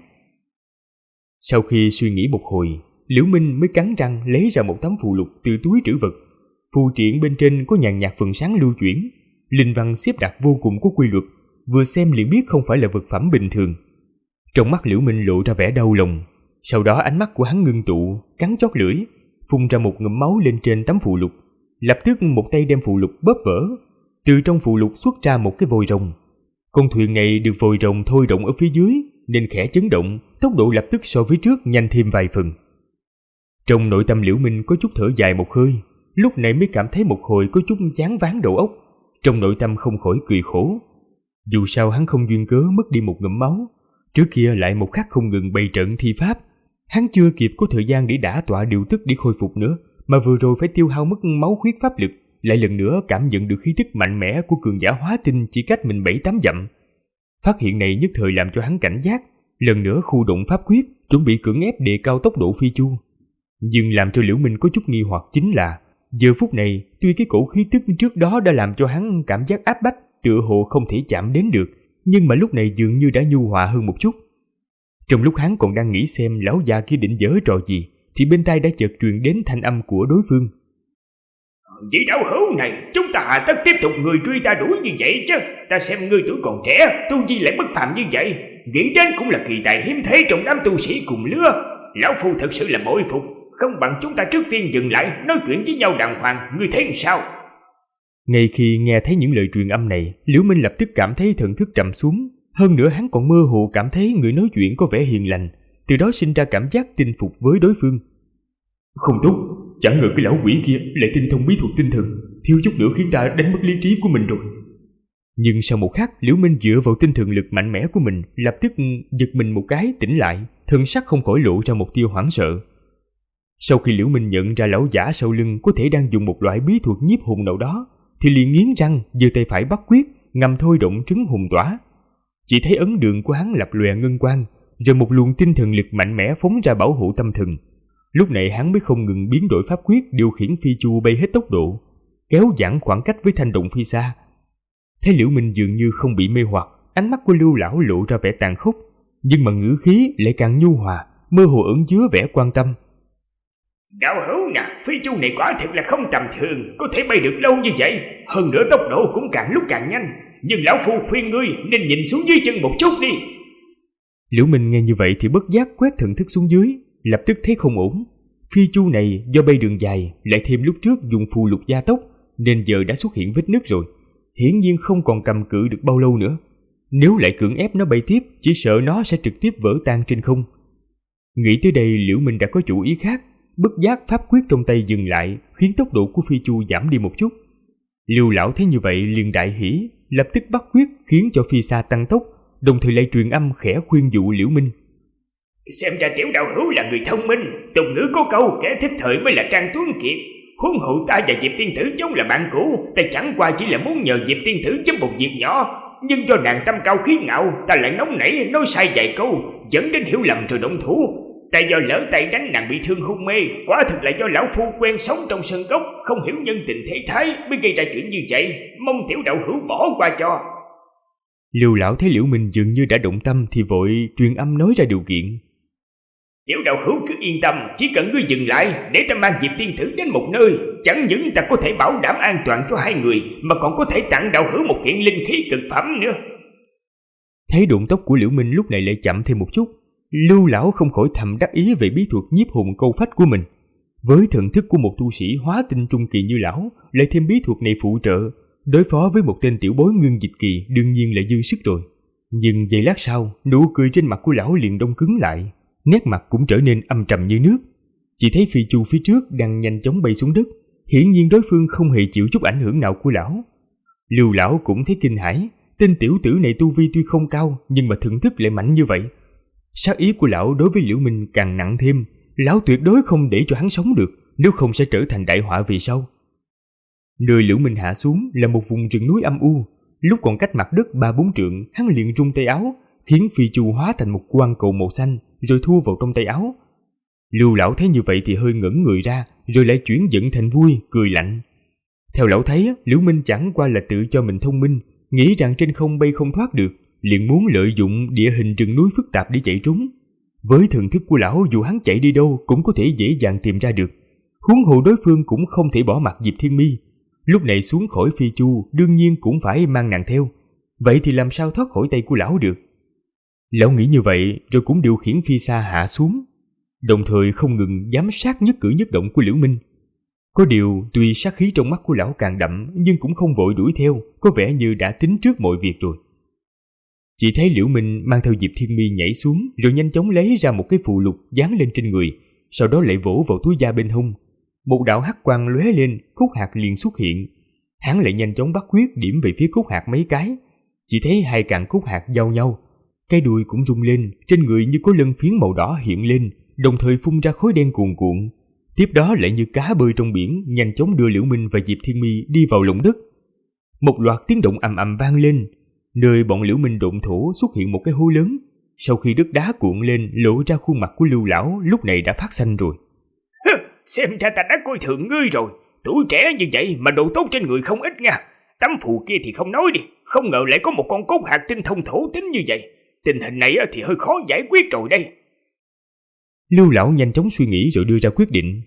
B: Sau khi suy nghĩ một hồi, Liễu Minh mới cắn răng lấy ra một tấm phù lục từ túi trữ vật. Phù triện bên trên có nhàn nhạt phần sáng lưu chuyển, linh văn xếp đặt vô cùng có quy luật, vừa xem liền biết không phải là vật phẩm bình thường. Trong mắt Liễu Minh lộ ra vẻ đau lòng, sau đó ánh mắt của hắn ngưng tụ, cắn chót lưỡi, phun ra một ngụm máu lên trên tấm phù lục. Lập tức một tay đem phù lục bóp vỡ, từ trong phù lục xuất ra một cái vòi rồng. Con thuyền này được vòi rồng thôi động ở phía dưới nên khẽ chấn động, tốc độ lập tức so với trước nhanh thêm vài phần. Trong nội tâm Liễu Minh có chút thở dài một hơi, lúc này mới cảm thấy một hồi có chút chán váng đầu óc, trong nội tâm không khỏi cười khổ. Dù sao hắn không duyên cớ mất đi một ngụm máu, trước kia lại một khắc không ngừng bày trận thi pháp, hắn chưa kịp có thời gian để đả tọa điều tức để khôi phục nữa, mà vừa rồi phải tiêu hao mất máu huyết pháp lực, lại lần nữa cảm nhận được khí tức mạnh mẽ của cường giả hóa tinh chỉ cách mình 7-8 dặm. Phát hiện này nhất thời làm cho hắn cảnh giác, lần nữa khu động pháp quyết, chuẩn bị cưỡng ép đề cao tốc độ phi chu. Nhưng làm cho Liễu Minh có chút nghi hoặc chính là, giờ phút này tuy cái cổ khí tức trước đó đã làm cho hắn cảm giác áp bách, tựa hồ không thể chạm đến được, nhưng mà lúc này dường như đã nhu hòa hơn một chút. Trong lúc hắn còn đang nghĩ xem lão già kia định giở trò gì, thì bên tai đã chợt truyền đến thanh âm của đối phương.
C: Vị đạo hữu này, chúng ta hà tất tiếp tục người truy ta đuổi như vậy chứ? Ta xem ngươi tuổi còn trẻ, tu vi lại bất phàm như vậy, nghĩ đến cũng là kỳ tài hiếm thế trong đám tu sĩ cùng lứa. Lão phu thật sự là bội phục, Không bằng chúng ta trước tiên dừng lại, nói chuyện với nhau đàng hoàng, ngươi thấy sao?
B: Ngay khi nghe thấy những lời truyền âm này, Liễu Minh lập tức cảm thấy thần thức trầm xuống. Hơn nữa hắn còn mơ hồ cảm thấy người nói chuyện có vẻ hiền lành, từ đó sinh ra cảm giác tin phục với đối phương. Không tốt, chẳng ngờ cái lão quỷ kia lại tinh thông bí thuật tinh thần, thiếu chút nữa khiến ta đánh mất lý trí của mình rồi. Nhưng sau một khắc, Liễu Minh dựa vào tinh thần lực mạnh mẽ của mình, lập tức giật mình một cái tỉnh lại, thân sắc không khỏi lộ ra một tia hoảng sợ. Sau khi Liễu Minh nhận ra lão giả sau lưng có thể đang dùng một loại bí thuật nhiếp hồn nào đó, thì liền nghiến răng giơ tay phải bắt quyết, ngầm thôi động trứng hồn tỏa. Chỉ thấy ấn đường của hắn lập lòe ngân quang, rồi một luồng tinh thần lực mạnh mẽ phóng ra bảo hộ tâm thần. Lúc này hắn mới không ngừng biến đổi pháp quyết, điều khiển phi chu bay hết tốc độ, kéo giãn khoảng cách với thanh động phi xa. Thấy Liễu Minh dường như không bị mê hoặc, ánh mắt của Lưu lão lộ ra vẻ tàn khốc, nhưng mà ngữ khí lại càng nhu hòa, mơ hồ ẩn chứa vẻ quan tâm.
C: Đạo hữu nè, phi chu này quả thực là không tầm thường, có thể bay được lâu như vậy, hơn nữa tốc độ cũng càng lúc càng nhanh, nhưng lão phu khuyên ngươi nên nhìn xuống dưới chân một chút đi.
B: Liễu Minh nghe như vậy thì bất giác quét thần thức xuống dưới, lập tức thấy không ổn. Phi chu này do bay đường dài, lại thêm lúc trước dùng phù lục gia tốc, nên giờ đã xuất hiện vết nứt rồi, hiển nhiên không còn cầm cự được bao lâu nữa. Nếu lại cưỡng ép nó bay tiếp, chỉ sợ nó sẽ trực tiếp vỡ tan trên không. Nghĩ tới đây, Liễu Minh đã có chủ ý khác, bất giác pháp quyết trong tay dừng lại, khiến tốc độ của phi chu giảm đi một chút. Lưu lão thấy như vậy liền đại hỉ, lập tức bắt quyết khiến cho phi xa tăng tốc, đồng thời lại truyền âm khẽ khuyên dụ Liễu Minh.
C: Xem ra tiểu đạo hữu là người thông minh, tục ngữ có câu kẻ thích thời mới là trang tuấn kiệt. Huống hộ ta và Diệp tiên tử vốn là bạn cũ, ta chẳng qua chỉ là muốn nhờ Diệp tiên tử giúp một việc nhỏ, nhưng do nàng tâm cao khí ngạo, ta lại nóng nảy nói sai vài câu, dẫn đến hiểu lầm rồi động thủ. Ta do lỡ tay đánh nàng bị thương hôn mê, quả thực là do lão phu quen sống trong sân cốc, không hiểu nhân tình thế thái mới gây ra chuyện như vậy, mong tiểu đạo hữu bỏ qua cho.
B: Lưu lão thấy Liễu Minh dường như đã động tâm thì vội truyền âm nói ra điều kiện.
C: Tiểu đạo hữu cứ yên tâm, chỉ cần ngươi dừng lại để ta mang Diệp tiên tử đến một nơi, chẳng những ta có thể bảo đảm an toàn cho hai người, mà còn có thể tặng đạo hữu một kiện linh khí cực phẩm nữa.
B: Thấy động tốc của Liễu Minh lúc này lại chậm thêm một chút, Lưu lão không khỏi thầm đắc ý về bí thuật nhiếp hồn câu phách của mình. Với thần thức của một tu sĩ hóa tinh trung kỳ như lão, lại thêm bí thuật này phụ trợ, đối phó với một tên tiểu bối ngưng dịch kỳ đương nhiên là dư sức rồi. Nhưng giây lát sau, nụ cười trên mặt của lão liền đông cứng lại, nét mặt cũng trở nên âm trầm như nước. Chỉ thấy phi chu phía trước đang nhanh chóng bay xuống đất, hiển nhiên đối phương không hề chịu chút ảnh hưởng nào của lão. Lưu lão cũng thấy kinh hãi, tên tiểu tử này tu vi tuy không cao nhưng mà thần thức lại mạnh như vậy. Sát ý của lão đối với Liễu Minh càng nặng thêm, lão tuyệt đối không để cho hắn sống được, nếu không sẽ trở thành đại họa về sau. Nơi Liễu Minh hạ xuống là một vùng rừng núi âm u, lúc còn cách mặt đất 3-4 trượng, hắn liền rung tay áo, khiến phi chu hóa thành một quang cầu màu xanh, rồi thu vào trong tay áo. Lưu lão thấy như vậy thì hơi ngẩn người ra, rồi lại chuyển giận thành vui, cười lạnh. Theo lão thấy, Liễu Minh chẳng qua là tự cho mình thông minh, nghĩ rằng trên không bay không thoát được, liền muốn lợi dụng địa hình rừng núi phức tạp để chạy trốn. Với thần thức của lão, dù hắn chạy đi đâu cũng có thể dễ dàng tìm ra được. Huống hồ đối phương cũng không thể bỏ mặc Diệp Thiên Mi. Lúc này xuống khỏi phi chu, đương nhiên cũng phải mang nàng theo. Vậy thì làm sao thoát khỏi tay của lão được? Lão nghĩ như vậy, rồi cũng điều khiển phi xa hạ xuống, đồng thời không ngừng giám sát nhất cử nhất động của Liễu Minh. Có điều, tuy sát khí trong mắt của lão càng đậm, nhưng cũng không vội đuổi theo, có vẻ như đã tính trước mọi việc rồi. Chỉ thấy Liễu Minh mang theo Diệp Thiên Mi nhảy xuống, rồi nhanh chóng lấy ra một cái phù lục dán lên trên người, sau đó lại vỗ vào túi da bên hông. Một đạo hắc quang lóe lên, cúc hạt liền xuất hiện. Hắn lại nhanh chóng bắt quyết điểm về phía cúc hạt mấy cái. Chỉ thấy hai cạn cúc hạt giao nhau, cái đuôi cũng rung lên, trên người như có lân phiến màu đỏ hiện lên, đồng thời phun ra khói đen cuồn cuộn. Tiếp đó lại như cá bơi trong biển, nhanh chóng đưa Liễu Minh và Diệp Thiên Mi đi vào lòng đất. Một loạt tiếng động ầm ầm vang lên, nơi bọn Liễu Minh độn thổ xuất hiện một cái hố lớn. Sau khi đất đá cuộn lên, lộ ra khuôn mặt của Lưu lão lúc này đã phát xanh rồi.
C: Xem ra ta đã coi thường ngươi rồi, tuổi trẻ như vậy mà độ tốt trên người không ít nha. Tấm phù kia thì không nói đi, không ngờ lại có một con cốt hạt tinh thông thổ tính như vậy. Tình hình này thì hơi khó giải quyết rồi đây.
B: Lưu lão nhanh chóng suy nghĩ rồi đưa ra quyết định.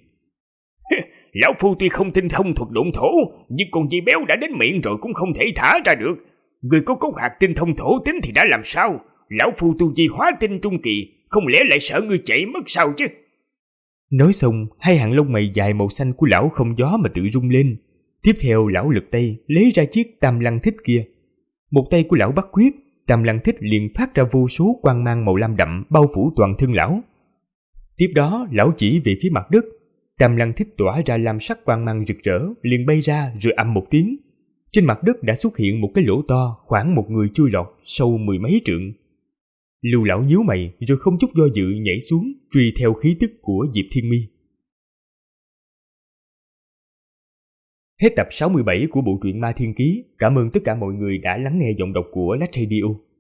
C: Lão phu tuy không tinh thông thuật độn thổ, nhưng con dây béo đã đến miệng rồi cũng không thể thả ra được. Người có cốt hạt tinh thông thổ tính thì đã làm sao? Lão phu tu vi hóa tinh trung kỳ, không lẽ lại sợ ngươi chạy mất sao chứ?
B: Nói xong, hai hàng lông mày dài màu xanh của lão không gió mà tự rung lên. Tiếp theo lão lật tay lấy ra chiếc tam lăng thích kia. Một tay của lão bắt quyết, tam lăng thích liền phát ra vô số quang mang màu lam đậm bao phủ toàn thân lão. Tiếp đó lão chỉ về phía mặt đất, tam lăng thích tỏa ra lam sắc quang mang rực rỡ liền bay ra rồi ầm một tiếng. Trên mặt đất đã xuất hiện một cái lỗ to khoảng một người chui lọt sâu mười mấy trượng. Lưu lão nhíu mày rồi không chút do dự nhảy xuống truy theo khí tức của Diệp Thiên Mi. Hết tập 67 của bộ truyện Ma Thiên Ký. Cảm ơn tất cả mọi người đã lắng nghe giọng đọc của Lách Radio.